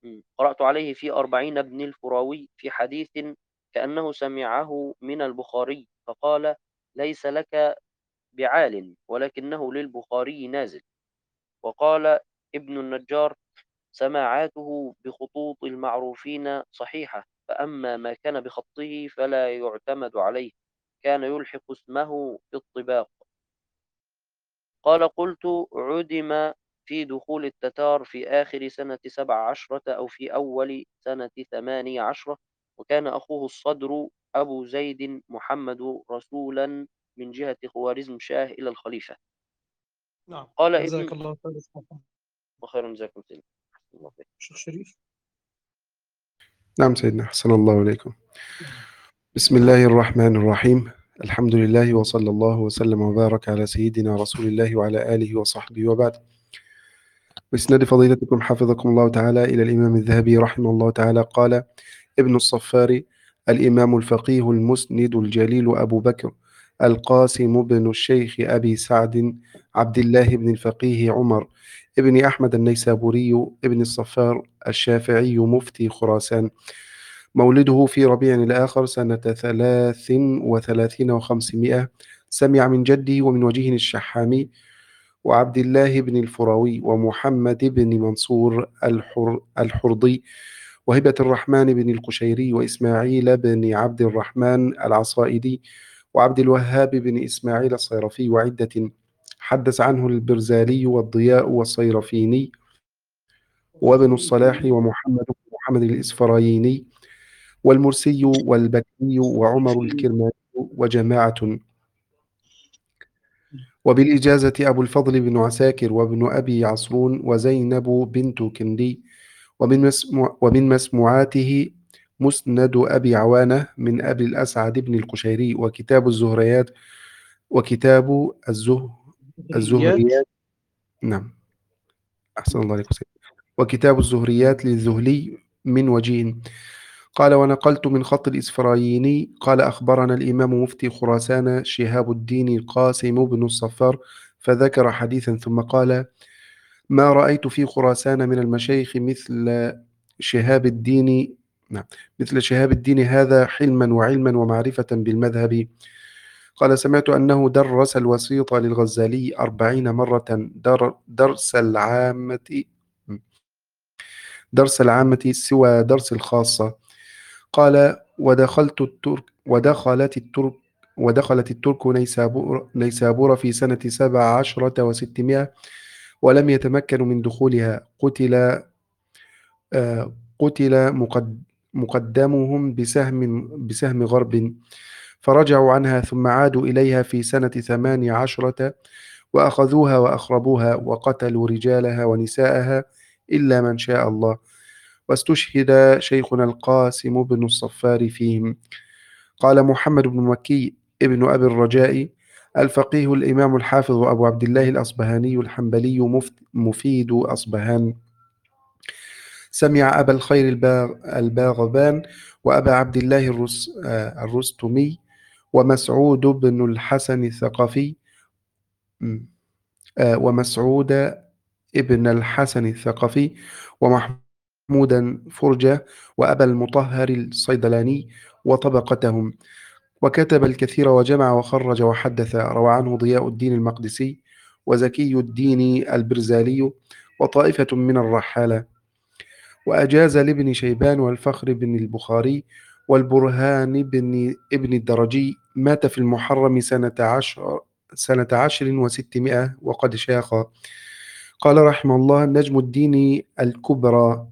قرأت عليه في أربعين ابن الفراوي في حديث كأنه سمعه من البخاري فقال: ليس لك بعال ولكنه للبخاري نازل. وقال ابن النجار: سماعاته بخطوط المعروفين صحيحة، فأما ما كان بخطه فلا يعتمد عليه، كان يلحق اسمه في الطباق. قال: قلت: عدم في دخول التتار في آخر سنة سبع عشرة أو في أول سنة ثمانية عشرة، وكان أخوه الصدر أبو زيد محمد رسولا من جهة خوارزم شاه إلى الخليفة. نعم. قال ابن جزاك الله خير أستاذ محمد. وخير جزاكم الله. الله خير. شيخ شريف. نعم سيدنا، أحسن الله إليكم. بسم الله الرحمن الرحيم. الحمد لله وصلى الله وسلم وبارك على سيدنا رسول الله وعلى آله وصحبه وبعد. بإسناد فضيلتكم حفظكم الله تعالى إلى الإمام الذهبي رحمه الله تعالى قال ابن الصفار: الإمام الفقيه المسند الجليل أبو بكر القاسم بن الشيخ أبي سعد عبد الله بن الفقيه عمر ابن أحمد النيسابوري ابن الصفار الشافعي مفتي خراسان، مولده في ربيع الآخر سنة ثلاث وثلاثين وخمسمائة. سمع من جده ومن وجيه الشحامي وعبد الله بن الفراوي ومحمد بن منصور الحر الحرضي وهبة الرحمن بن القشيري وإسماعيل بن عبد الرحمن العصائدي وعبد الوهاب بن إسماعيل الصيرفي وعدة. حدث عنه البرزالي والضياء والصيرفيني وابن الصلاح ومحمد بن محمد الإسفرايني والمرسي والبكري وعمر الكرماني وجماعة. وبالإجازة أبو الفضل بن عساكر وابن أبي عصرون وزينب بنت كندي. ومن, مسموع ومن مسموعاته مسند أبي عوانة من أبي الأسعد بن القشيري وكتاب الزهريات وكتاب الزه الزهريات. نعم، أحسن الله عليكم سيد. وكتاب الزهريات للذهلي من وجيه. قال: ونقلت من خط الإسفرايني قال: أخبرنا الإمام مفتي خراسان شهاب الدين القاسم بن الصفار، فذكر حديثا ثم قال: ما رأيت في خراسان من المشايخ مثل شهاب الدين نعم مثل شهاب الدين هذا حلما وعلما ومعرفة بالمذهب. قال: سمعت أنه درس الوسيط للغزالي أربعين مرة در درس العامة درس العامة سوى درس الخاصة. قال: ودخلت الترك ودخلت الترك ودخلت الترك نيسابور, نيسابور في سنة سبع عشرة وستمائة ولم يتمكنوا من دخولها. قتل آه قتل مقد مقدمهم بسهم بسهم غرب، فرجعوا عنها ثم عادوا إليها في سنة ثمان عشرة وأخذوها وأخربوها وقتلوا رجالها ونساءها إلا من شاء الله. واستشهد شيخنا القاسم بن الصفار فيهم. قال محمد بن مكي ابن أبي الرجاء الفقيه الإمام الحافظ أبو عبد الله الأصبهاني الحنبلي مفيد أصبهان، سمع أبا الخير الباغ الباغبان وأبا عبد الله الرس الرستمي ومسعود بن الحسن الثقفي ومسعود ابن الحسن الثقفي ومحمودا فرجة وأبا المطهر الصيدلاني وطبقتهم، وكتب الكثير وجمع وخرج وحدث. روى عنه ضياء الدين المقدسي وزكي الدين البرزالي وطائفة من الرحالة. وأجاز لابن شيبان والفخر بن البخاري والبرهان بن ابن الدرجي. مات في المحرم سنة عشر سنة عشر وستمائة وقد شاخ. قال رحمه الله: نجم الدين الكبرى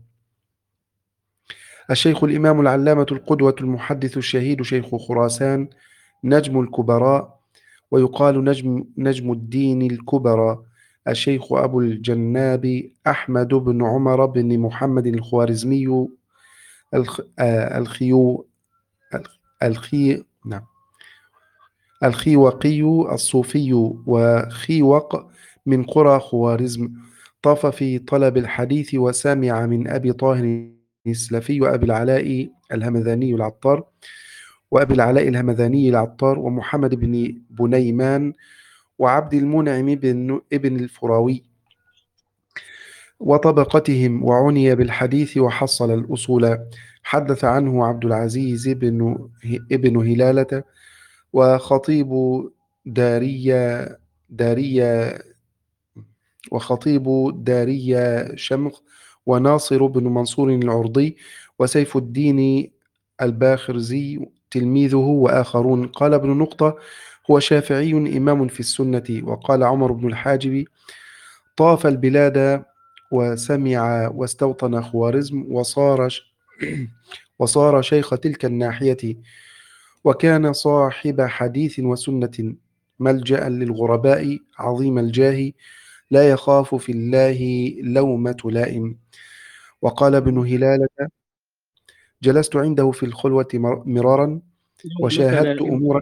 الشيخ الإمام العلامة القدوة المحدث الشهيد شيخ خراسان نجم الكبراء، ويقال نجم, نجم الدين الكبرى الشيخ أبو الجناب أحمد بن عمر بن محمد الخوارزمي الخ... آه الخيو الخي نعم الخيوقي الصوفي وخيوق من قرى خوارزم. طاف في طلب الحديث وسمع من أبي طاهر السلفي وأبي العلاء الهمذاني العطار وأبي العلاء الهمذاني العطار ومحمد بن بنيمان وعبد المنعم بن ابن الفراوي وطبقتهم، وعني بالحديث وحصل الأصول. حدث عنه عبد العزيز بن ابن هلالة، وخطيب دارية دارية وخطيب دارية شمخ، وناصر بن منصور العرضي، وسيف الدين الباخرزي تلميذه، وآخرون. قال ابن نقطة: هو شافعي إمام في السنة. وقال عمر بن الحاجب: طاف البلاد وسمع واستوطن خوارزم، وصار ش... وصار شيخ تلك الناحية، وكان صاحب حديث وسنة، ملجأ للغرباء، عظيم الجاه، لا يخاف في الله لومة لائم. وقال ابن هلالة: جلست عنده في الخلوة مر- مرارا، لومة وشاهدت لائم. أمورا.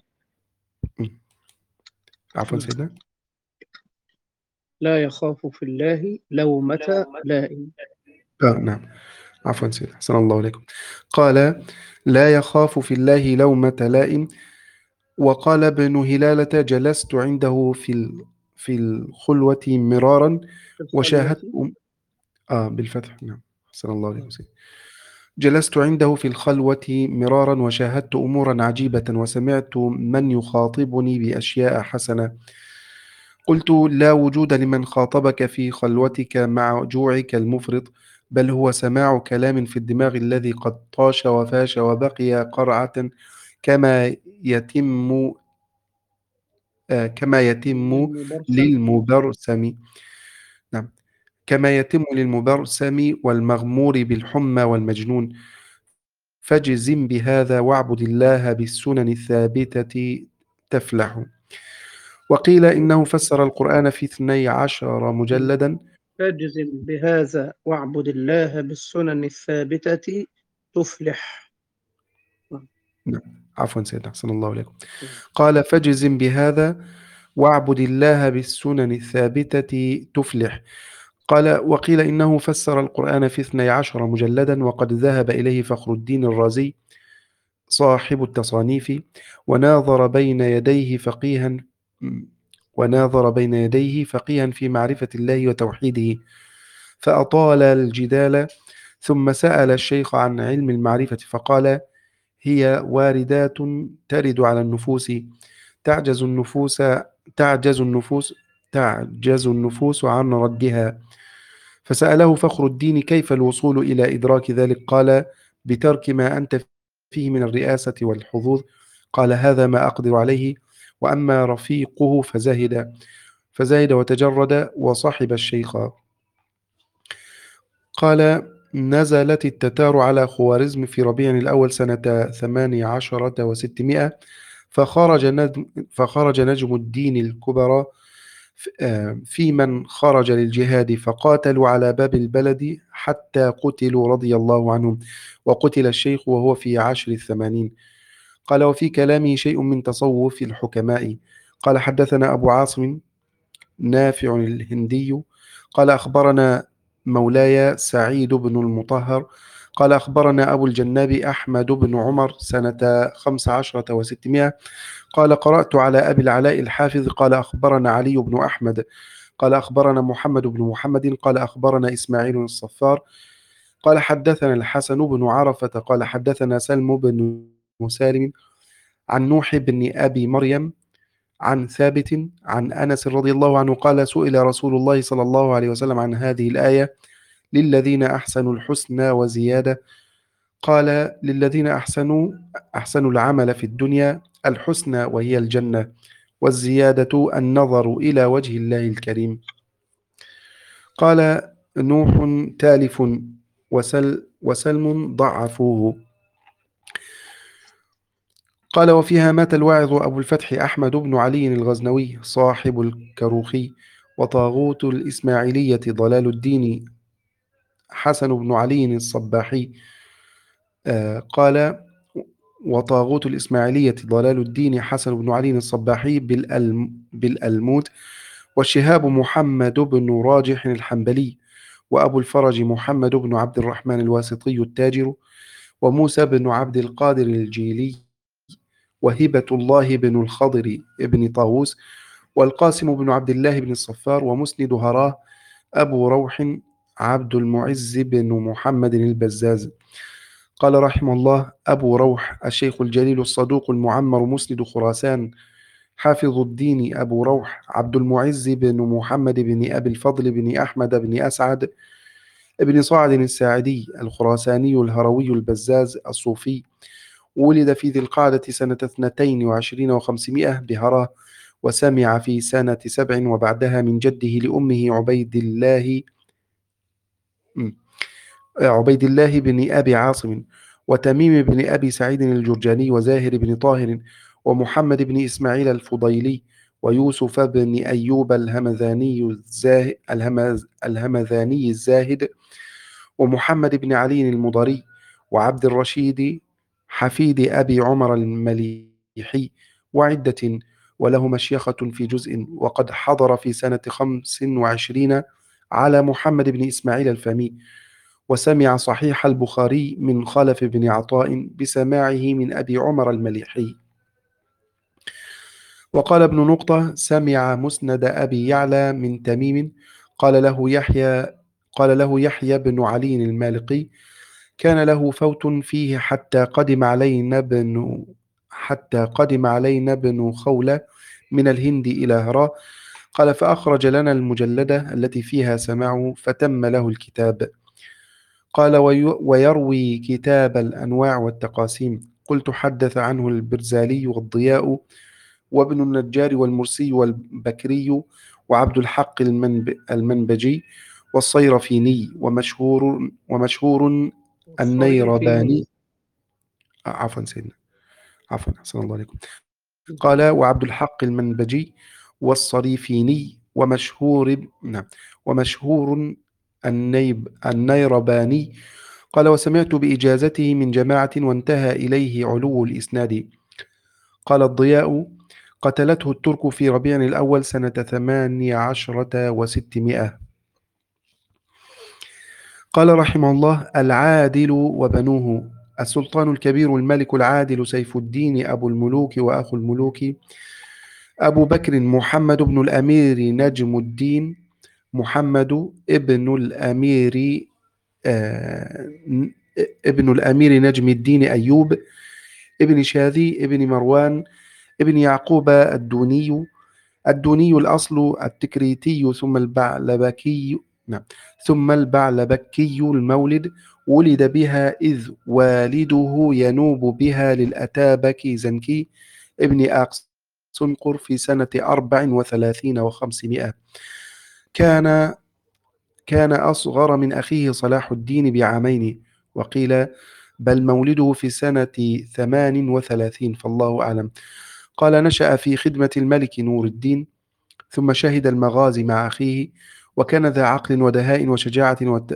عفوا نعم. سيدنا. لا يخاف في الله لومة لائم. آه نعم، عفوا سيدنا، أحسن الله إليكم. قال: لا يخاف في الله لومة لائم. وقال ابن هلالة: جلست عنده في ال- في الخلوة مرارا، في الخلوة. وشاهدت أم... آه بالفتح، نعم، أحسن الله إليكم نعم. سيدنا. جلست عنده في الخلوة مرارا، وشاهدت أمورا عجيبة، وسمعت من يخاطبني بأشياء حسنة. قلت: لا وجود لمن خاطبك في خلوتك مع جوعك المفرط، بل هو سماع كلام في الدماغ الذي قد طاش وفاش وبقي قرعة، كما يتم آه، كما يتم للمبرسم. للمبرسم. نعم، كما يتم للمبرسم والمغمور بالحمى والمجنون. فاجزم بهذا واعبد الله بالسنن الثابتة تفلح. وقيل إنه فسر القرآن في اثني عشر مجلدا. فاجزم بهذا واعبد الله بالسنن الثابتة تفلح. نعم. نعم، عفوا سيدنا، أحسن الله إليكم. نعم. قال: فاجزم بهذا واعبد الله بالسنن الثابتة تفلح. قال: وقيل إنه فسر القرآن في اثني عشر مجلدا، وقد ذهب إليه فخر الدين الرازي صاحب التصانيف، وناظر بين يديه فقيها وناظر بين يديه فقيها في معرفة الله وتوحيده، فأطال الجدال، ثم سأل الشيخ عن علم المعرفة فقال: هي واردات ترد على النفوس، تعجز النفوس تعجز النفوس تعجز النفوس عن ردها. فسأله فخر الدين: كيف الوصول إلى إدراك ذلك؟ قال: بترك ما أنت فيه من الرئاسة والحظوظ. قال: هذا ما أقدر عليه. وأما رفيقه فزهد فزهد وتجرد وصاحب الشيخ. قال: نزلت التتار على خوارزم في ربيع الأول سنة ثمان عشرة وستمائة، فخرج نجم, فخرج نجم الدين الكبرى في من خرج للجهاد، فقاتلوا على باب البلد حتى قتلوا رضي الله عنهم، وقتل الشيخ وهو في عشر الثمانين. قال: وفي كلامه شيء من تصوف الحكماء. قال: حدثنا أبو عاصم نافع الهندي قال: أخبرنا مولاي سعيد بن المطهر قال: أخبرنا أبو الجناب أحمد بن عمر سنة خمس عشرة وستمائة قال: قرأت على أبي العلاء الحافظ قال: أخبرنا علي بن أحمد قال: أخبرنا محمد بن محمد قال: أخبرنا إسماعيل الصفار قال: حدثنا الحسن بن عرفة قال: حدثنا سلم بن سالم عن نوح بن أبي مريم عن ثابت عن أنس رضي الله عنه قال: سئل رسول الله صلى الله عليه وسلم عن هذه الآية: للذين أحسنوا الحسنى وزيادة. قال: للذين أحسنوا أحسنوا العمل في الدنيا الحسنى وهي الجنة، والزيادة النظر إلى وجه الله الكريم. قال: نوح تالف وسل وسلم ضعفوه. قال: وفيها مات الواعظ أبو الفتح أحمد بن علي الغزنوي صاحب الكروخي، وطاغوت الإسماعيلية ضلال الدين حسن بن علي الصباحي. آه قال: وطاغوت الإسماعيلية ضلال الدين حسن بن علي الصباحي بالألم بالألموت، والشهاب محمد بن راجح الحنبلي، وأبو الفرج محمد بن عبد الرحمن الواسطي التاجر، وموسى بن عبد القادر الجيلي، وهبة الله بن الخضر بن طاووس، والقاسم بن عبد الله بن الصفار، ومسند هراه أبو روح عبد المعز بن محمد البزاز. قال رحمه الله: أبو روح الشيخ الجليل الصدوق المعمر مسند خراسان حافظ الدين أبو روح عبد المعز بن محمد بن أبي الفضل بن أحمد بن أسعد ابن صاعد الساعدي الخراساني الهروي البزاز الصوفي، ولد في ذي القعدة سنة اثنتين وعشرين وخمسمائة بهرة، وسمع في سنة سبع وبعدها من جده لأمه عبيد الله عبيد الله بن أبي عاصم، وتميم بن أبي سعيد الجرجاني، وزاهر بن طاهر، ومحمد بن إسماعيل الفضيلي، ويوسف بن أيوب الهمذاني الزاه... الهمز... الهمذاني الزاهد، ومحمد بن علي المضري، وعبد الرشيد حفيد أبي عمر المليحي، وعدة، وله مشيخة في جزء. وقد حضر في سنة خمس وعشرين على محمد بن إسماعيل الفامي، وسمع صحيح البخاري من خلف بن عطاء بسماعه من أبي عمر المليحي. وقال ابن نقطة: سمع مسند أبي يعلى من تميم قال له يحيى قال له يحيى بن علي المالقي: كان له فوت فيه حتى قدم علينا ابن حتى قدم علينا ابن خولة من الهند إلى هراء. قال: فأخرج لنا المجلدة التي فيها سماعه فتم له الكتاب. قال: ويروي كتاب الأنواع والتقاسيم. قلت: حدث عنه البرزالي والضياء وابن النجار والمرسي والبكري وعبد الحق المنب المنبجي والصيرفيني، ومشهور ومشهور النيرباني. عفوا سيدنا عفوا أحسن الله عليكم. قال: وعبد الحق المنبجي والصريفيني ومشهور نعم ومشهور النيب النيرباني. قال: وسمعت بإجازته من جماعة وانتهى إليه علو الإسناد. قال الضياء: قتلته الترك في ربيع الأول سنة ثمانية عشرة وستمائة. قال رحمه الله: العادل وبنوه. السلطان الكبير الملك العادل سيف الدين أبو الملوك وأخو الملوك أبو بكر محمد بن الأمير نجم الدين محمد ابن الأمير آه ابن الأمير نجم الدين أيوب ابن شاذي ابن مروان ابن يعقوب الدوني الدوني الأصل التكريتي ثم البعلبكي نعم ثم البعلبكي المولد، ولد بها إذ والده ينوب بها للأتابك زنكي ابن أقصنقر في سنة أربع وثلاثين وخمسمائة. كان كان أصغر من أخيه صلاح الدين بعامين، وقيل بل مولده في سنة ثمان وثلاثين، فالله أعلم. قال: نشأ في خدمة الملك نور الدين، ثم شهد المغازي مع أخيه، وكان ذا عقل ودهاء وشجاعة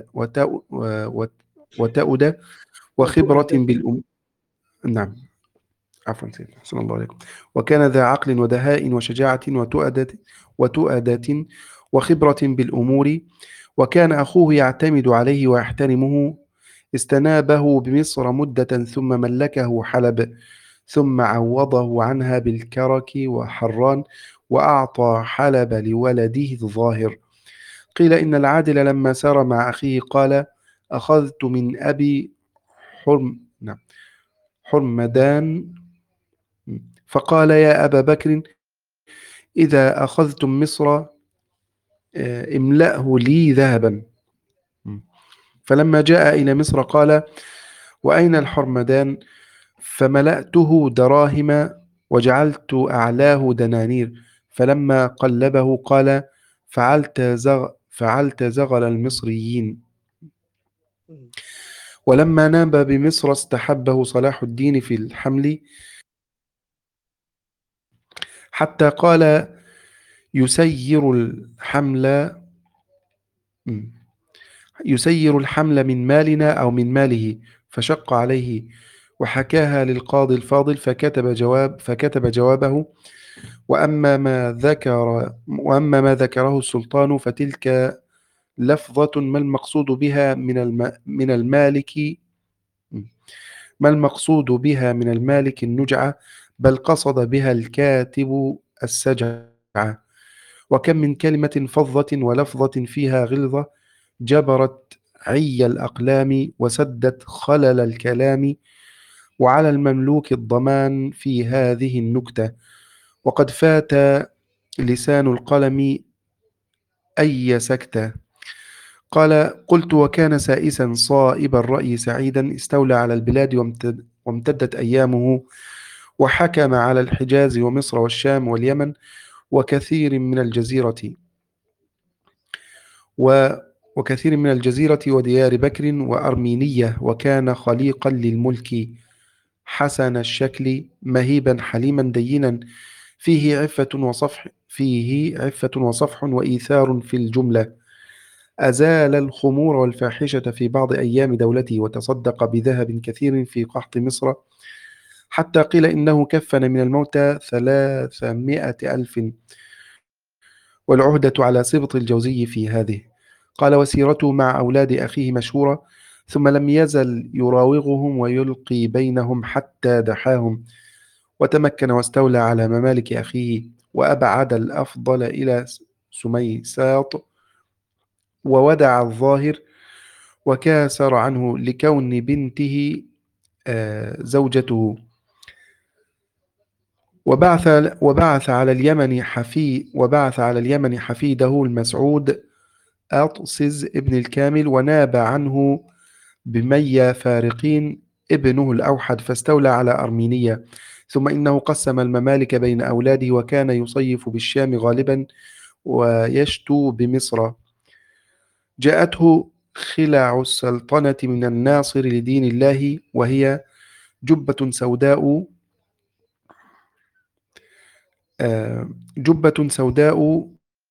وتأودة وخبرة بالأم نعم عفوا سيدنا صلى الله عليكم. وكان ذا عقل ودهاء وشجاعة وتؤدة وتؤدة وخبرة بالأمور، وكان أخوه يعتمد عليه ويحترمه. استنابه بمصر مدة ثم ملكه حلب، ثم عوضه عنها بالكرك وحران، وأعطى حلب لولده الظاهر. قيل إن العادل لما سار مع أخيه قال: أخذت من أبي حرم نعم حرمدان فقال: يا أبا بكر، إذا أخذتم مصر املأه لي ذهبا. فلما جاء إلى مصر قال: وأين الحرمدان؟ فملأته دراهم وجعلت أعلاه دنانير. فلما قلبه قال: فعلت زغ فعلت زغل المصريين. ولما نام بمصر استحبه صلاح الدين في الحمل، حتى قال: يسير الحمل يسير الحمل من مالنا أو من ماله، فشق عليه. وحكاها للقاضي الفاضل فكتب جواب فكتب جوابه: وأما ما ذكر وأما ما ذكره السلطان فتلك لفظة ما المقصود بها من الم من المالك ما المقصود بها من المالك النجعة، بل قصد بها الكاتب السجعة. وكم من كلمة فظة ولفظة فيها غلظة، جبرت عي الأقلام وسدت خلل الكلام، وعلى المملوك الضمان في هذه النكتة، وقد فات لسان القلم أي سكتة. قال: قلت: وكان سائسا صائب الرأي سعيدا، استولى على البلاد وامتد وامتدت أيامه، وحكم على الحجاز ومصر والشام واليمن وكثير من الجزيرة و وكثير من الجزيرة وديار بكر وأرمينية، وكان خليقا للملك حسن الشكل مهيبا حليما دينا، فيه عفة وصفح فيه عفة وصفح وإيثار في الجملة. أزال الخمور والفاحشة في بعض أيام دولته، وتصدق بذهب كثير في قحط مصر، حتى قيل إنه كفن من الموتى ثلاثمائة ألف، والعهدة على سبط الجوزي في هذه. قال: وسيرته مع أولاد أخيه مشهورة، ثم لم يزل يراوغهم ويلقي بينهم حتى دحاهم، وتمكن واستولى على ممالك أخيه، وأبعد الأفضل إلى سميساط، وودع الظاهر، وكاسر عنه لكون بنته آه، زوجته. وبعث وبعث على اليمن حفي وبعث على اليمن حفيده المسعود أطسز ابن الكامل، وناب عنه بمية فارقين ابنه الأوحد، فاستولى على أرمينية. ثم إنه قسم الممالك بين أولاده، وكان يصيف بالشام غالبا ويشتو بمصر. جاءته خلع السلطنة من الناصر لدين الله، وهي جبة سوداء آه، جبة سوداء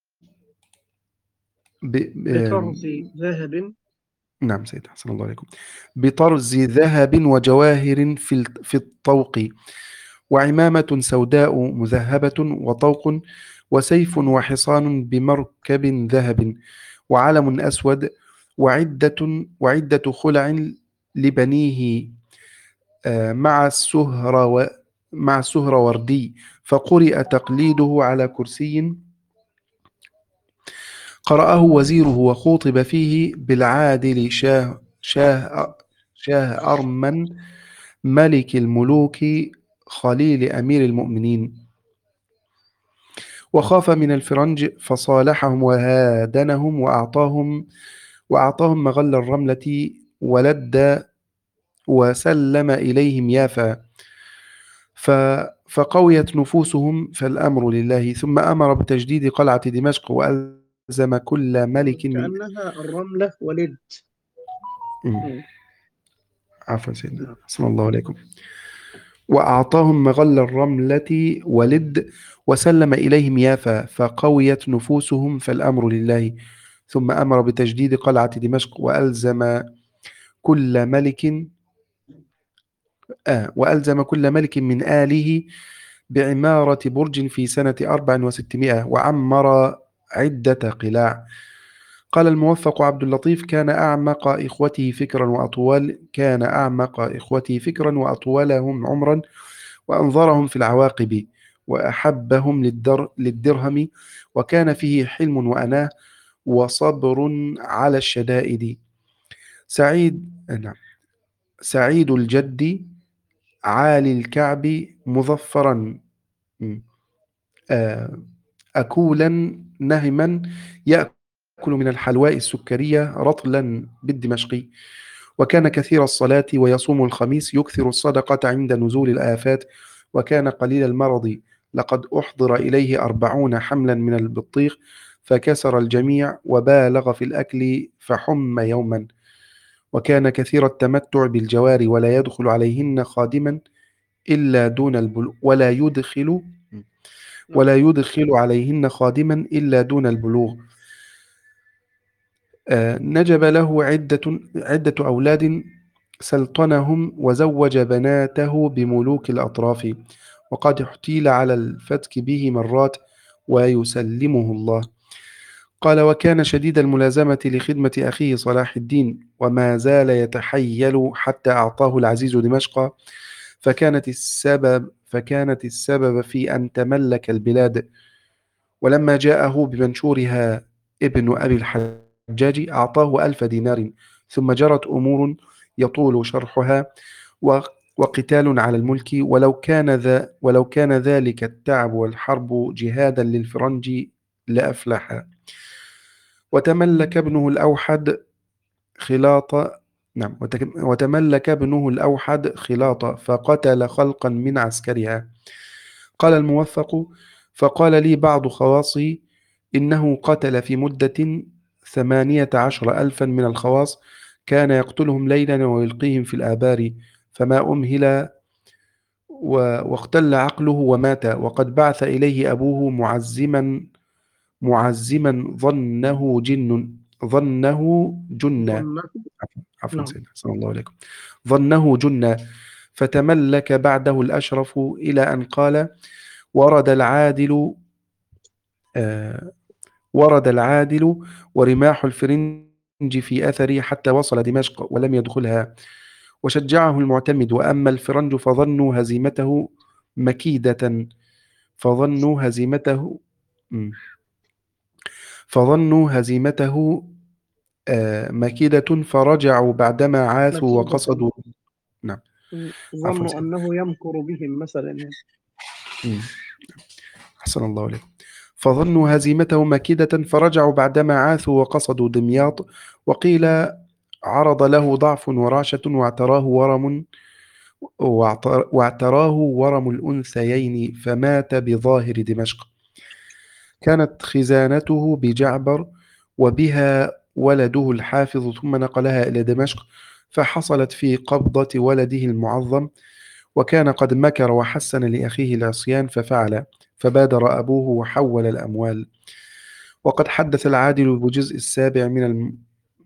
ب... آه، بطرز ذهب. نعم سيد، أحسن الله عليكم. بطرز ذهب وجواهر في الت- في الطوق، وعمامة سوداء مذهبة وطوق، وسيف وحصان بمركب ذهب، وعلم أسود، وعدة وعدة خلع لبنيه، آه، مع السهر و مع السهر وردي، فقرئ تقليده على كرسي قرأه وزيره، وخوطب فيه بالعادل شاه شاه شاه أرمن ملك الملوك خليل أمير المؤمنين. وخاف من الفرنج فصالحهم وهادنهم، وأعطاهم وأعطاهم مغل الرملة ولد، وسلم إليهم يافا، ف فقويت نفوسهم، فالأمر لله. ثم أمر بتجديد قلعة دمشق، وألزم كل ملك من كأنها الرملة ولد. مم. مم. عفوا سيدنا، نعم. أحسن الله عليكم. وأعطاهم مغل الرملة ولد، وسلم إليهم يافا، فقويت نفوسهم، فالأمر لله. ثم أمر بتجديد قلعة دمشق، وألزم كل ملك آه وألزم كل ملك من آله بعمارة برج في سنة أربع وستمائة، وعمر عدة قلاع. قال الموفق عبد اللطيف: كان أعمق إخوته فكرا وأطول كان أعمق إخوته فكرا وأطولهم عمرا، وأنظرهم في العواقب، وأحبهم للدر للدرهم، وكان فيه حلم وأناه وصبر على الشدائد. سعيد نعم سعيد الجد عالي الكعب مظفرا، م، آه، أكولا نهما، يأكل من الحلواء السكرية رطلا بالدمشقي. وكان كثير الصلاة ويصوم الخميس، يكثر الصدقة عند نزول الآفات، وكان قليل المرض. لقد أحضر إليه أربعون حملا من البطيخ، فكسر الجميع، وبالغ في الأكل فحم يوما. وكان كثير التمتع بالجوار، ولا يدخل عليهن خادما إلا دون البلوغ ولا يدخل نعم. ولا يدخل عليهن خادما إلا دون البلوغ. آه، نجب له عدة عدة أولاد، سلطنهم وزوج بناته بملوك الأطراف، وقد احتيل على الفتك به مرات، ويسلمه الله. قال: وكان شديد الملازمة لخدمة أخيه صلاح الدين، وما زال يتحيل حتى أعطاه العزيز دمشق، فكانت السبب فكانت السبب في أن تملك البلاد. ولما جاءه بمنشورها ابن أبي الحجاج الحجاج أعطاه ألف دينار. ثم جرت أمور يطول شرحها و- وقتال على الملك، ولو كان ذا ولو كان ذلك التعب والحرب جهادا للفرنج لأفلح. وتملك ابنه الأوحد خلاط نعم وتك- وتملك ابنه الأوحد خلاط فقتل خلقا من عسكرها. قال الموفق: فقال لي بعض خواصي إنه قتل في مدة ثمانية عشر ألفا من الخواص، كان يقتلهم ليلا ويلقيهم في الآبار، فما أمهل و- واختل عقله ومات، وقد بعث إليه أبوه معزما معزما ظنه جن ظنه جنة ظنه. عفوا عفوا نعم. سيدنا أحسن الله عليكم. ظنه جنة، فتملك بعده الأشرف إلى أن قال: ورد العادل آه ورد العادل ورماح الفرنج في أثري حتى وصل دمشق ولم يدخلها، وشجعه المعتمد. وأما الفرنج فظنوا هزيمته مكيدة فظنوا هزيمته مم. فظنوا هزيمته آه، مكيدة، فرجعوا بعدما عاثوا مكيدة. وقصدوا. نعم عفوا ظنوا سيدي. أنه يمكر بهم مثلا يعني. مم. أحسن الله عليكم. فظنوا هزيمته مكيدة، فرجعوا بعدما عاثوا وقصدوا دمياط. وقيل عرض له ضعف ورعشة واعتراه ورم واعتر- واعتراه ورم الأنثيين، فمات بظاهر دمشق. كانت خزانته بجعبر وبها ولده الحافظ، ثم نقلها إلى دمشق، فحصلت في قبضة ولده المعظم، وكان قد مكر وحسن لأخيه العصيان ففعل، فبادر أبوه وحول الأموال. وقد حدث العادل بجزء السابع من الم-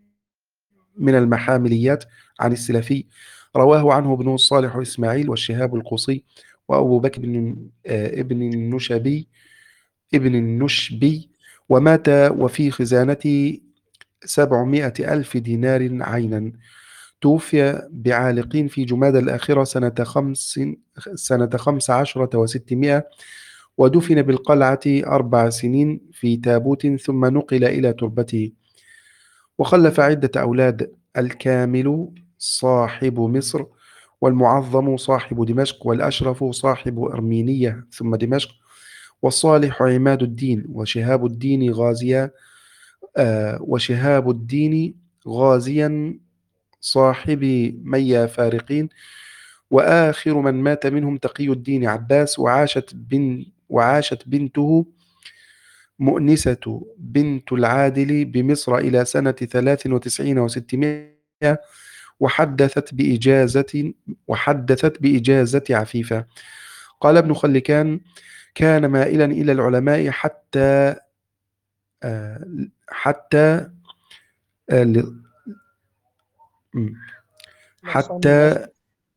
من المحامليات عن السلفي، رواه عنه ابنه الصالح إسماعيل والشهاب القصي وأبو بكر بن آه، ابن النشبي ابن النشبي، ومات وفي خزانته سبعمائة ألف دينار عينا. توفي بعالقين في جمادى الآخرة سنة خمس سنة خمس عشرة وستمائة، ودفن بالقلعة أربع سنين في تابوت، ثم نقل إلى تربته. وخلف عدة أولاد: الكامل صاحب مصر، والمعظم صاحب دمشق، والأشرف صاحب أرمينية ثم دمشق، والصالح عماد الدين، وشهاب الدين غازيا آه وشهاب الدين غازيا صاحب ميا فارقين. وآخر من مات منهم تقي الدين عباس، وعاشت بن وعاشت بنته مؤنسة بنت العادل بمصر إلى سنة ثلاث وتسعين وستمائة، وحدثت بإجازة وحدثت بإجازة عفيفة. قال ابن خلكان: كان مائلا إلى العلماء حتى آه، حتى آه، ل- م، لصنف. حتى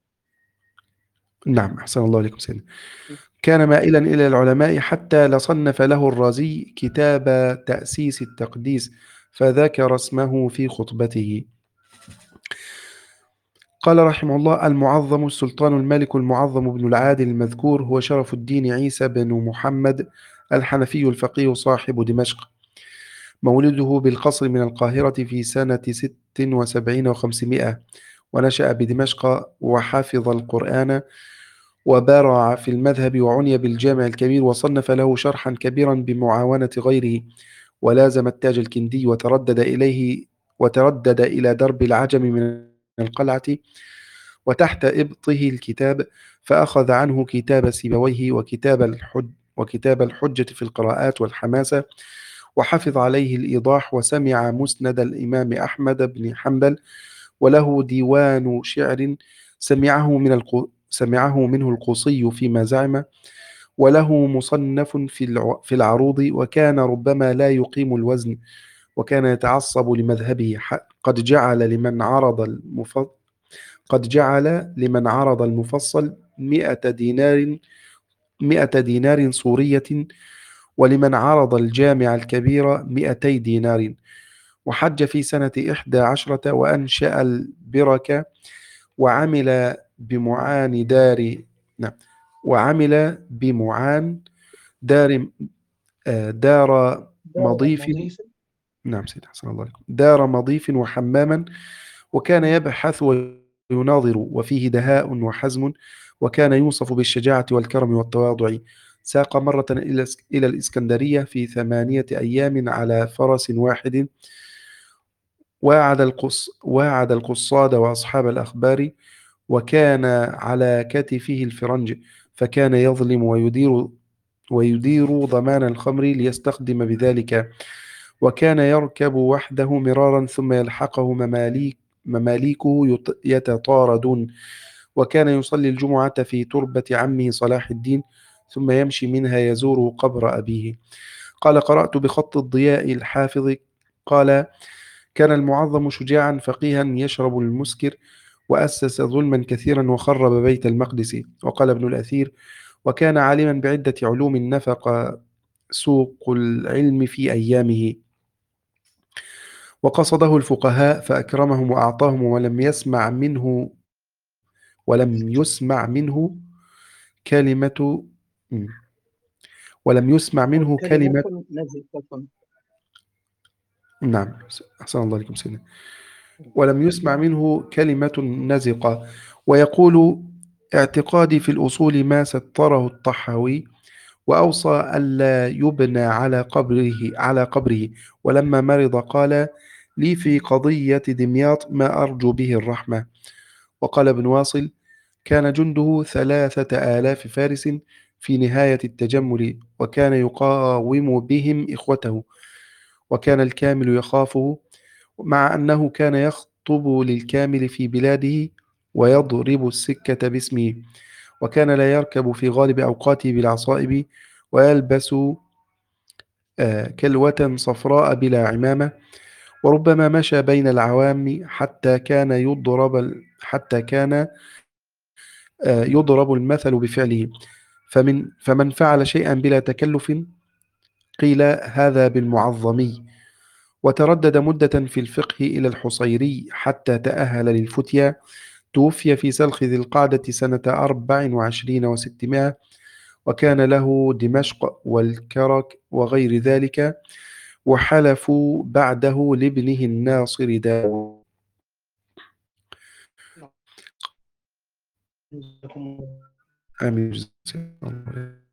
نعم أحسن الله عليكم سيدنا. كان مائلا إلى العلماء حتى لصنف له الرازي كتاب تأسيس التقديس، فذكر اسمه في خطبته. قال رحمه الله: المعظم السلطان الملك المعظم بن العادل المذكور هو شرف الدين عيسى بن محمد الحنفي الفقيه صاحب دمشق. مولده بالقصر من القاهرة في سنة ست وسبعين وخمسمائة، ونشأ بدمشق، وحفظ القرآن، وبارع في المذهب، وعني بالجامع الكبير، وصنف له شرحا كبيرا بمعاونة غيره، ولازم التاج الكندي، وتردد إليه وتردد إلى درب العجم من القلعة وتحت إبطه الكتاب، فأخذ عنه كتاب سيبويه وكتاب الحج وكتاب الحجة في القراءات والحماسة، وحفظ عليه الإيضاح، وسمع مسند الإمام أحمد بن حنبل، وله ديوان شعر سمعه من الق... سمعه منه القصي فيما زعم، وله مصنف في الع... في العروض، وكان ربما لا يقيم الوزن، وكان يتعصب لمذهبه. ح... قد جعل لمن عرض المف... قد جعل لمن عرض المفصل مئة دينار مئة دينار صورية، ولمن عرض الجامع الكبير مئتي دينار. وحج في سنة إحدى عشرة، وأنشأ البركة، وعمل بمعان دار نعم وعمل بمعان دار آه، دار دار مضيف مضيف. نعم سيدي أحسن الله عليكم. دار مضيف وحماما، وكان يبحث ويناظر، وفيه دهاء وحزم، وكان يوصف بالشجاعة والكرم والتواضع. ساق مرة إلى إلى الإسكندرية في ثمانية أيام على فرس واحد، واعد القص واعد القصاد وأصحاب الأخبار، وكان على كتفه الفرنج، فكان يظلم ويدير ويدير ضمان الخمر ليستخدم بذلك، وكان يركب وحده مرارا ثم يلحقه مماليك مماليكه يط- يتطاردون، وكان يصلي الجمعة في تربة عمه صلاح الدين، ثم يمشي منها يزور قبر أبيه. قال: قرأت بخط الضياء الحافظ. قال: كان المعظم شجاعا فقيها يشرب المسكر، وأسس ظلما كثيرا وخرب بيت المقدس. وقال ابن الأثير: وكان عالما بعدة علوم نفق سوق العلم في أيامه، وقصده الفقهاء فأكرمهم وأعطاهم، ولم يسمع منه ولم يسمع منه كلمة مم. ولم يسمع منه كلمة. كلمة نزكة. نعم أحسن الله عليكم سيدنا. ولم يسمع منه كلمة نزقة. ويقول: اعتقادي في الأصول ما ستره الطحاوي، وأوصى ألا يبنى على قبره على قبره ولما مرض قال: لي في قضية دمياط ما أرجو به الرحمة. وقال ابن واصل: كان جنده ثلاثة آلاف فارس في نهاية التجمل، وكان يقاوم بهم إخوته، وكان الكامل يخافه، مع أنه كان يخطب للكامل في بلاده ويضرب السكة باسمه، وكان لا يركب في غالب أوقاته بالعصائب، ويلبس آه، كلوة صفراء بلا عمامة، وربما مشى بين العوام حتى كان يضرب حتى كان آه، يضرب المثل بفعله. فمن فمن فعل شيئا بلا تكلف قيل: هذا بالمعظمي. وتردد مدة في الفقه إلى الحصيري حتى تأهل للفتيا. توفي في سلخ ذي القعدة سنة أربع وعشرين وستمائة، وكان له دمشق والكرك وغير ذلك، وحلفوا بعده لابنه الناصر داود. جزاكم الله. آمين.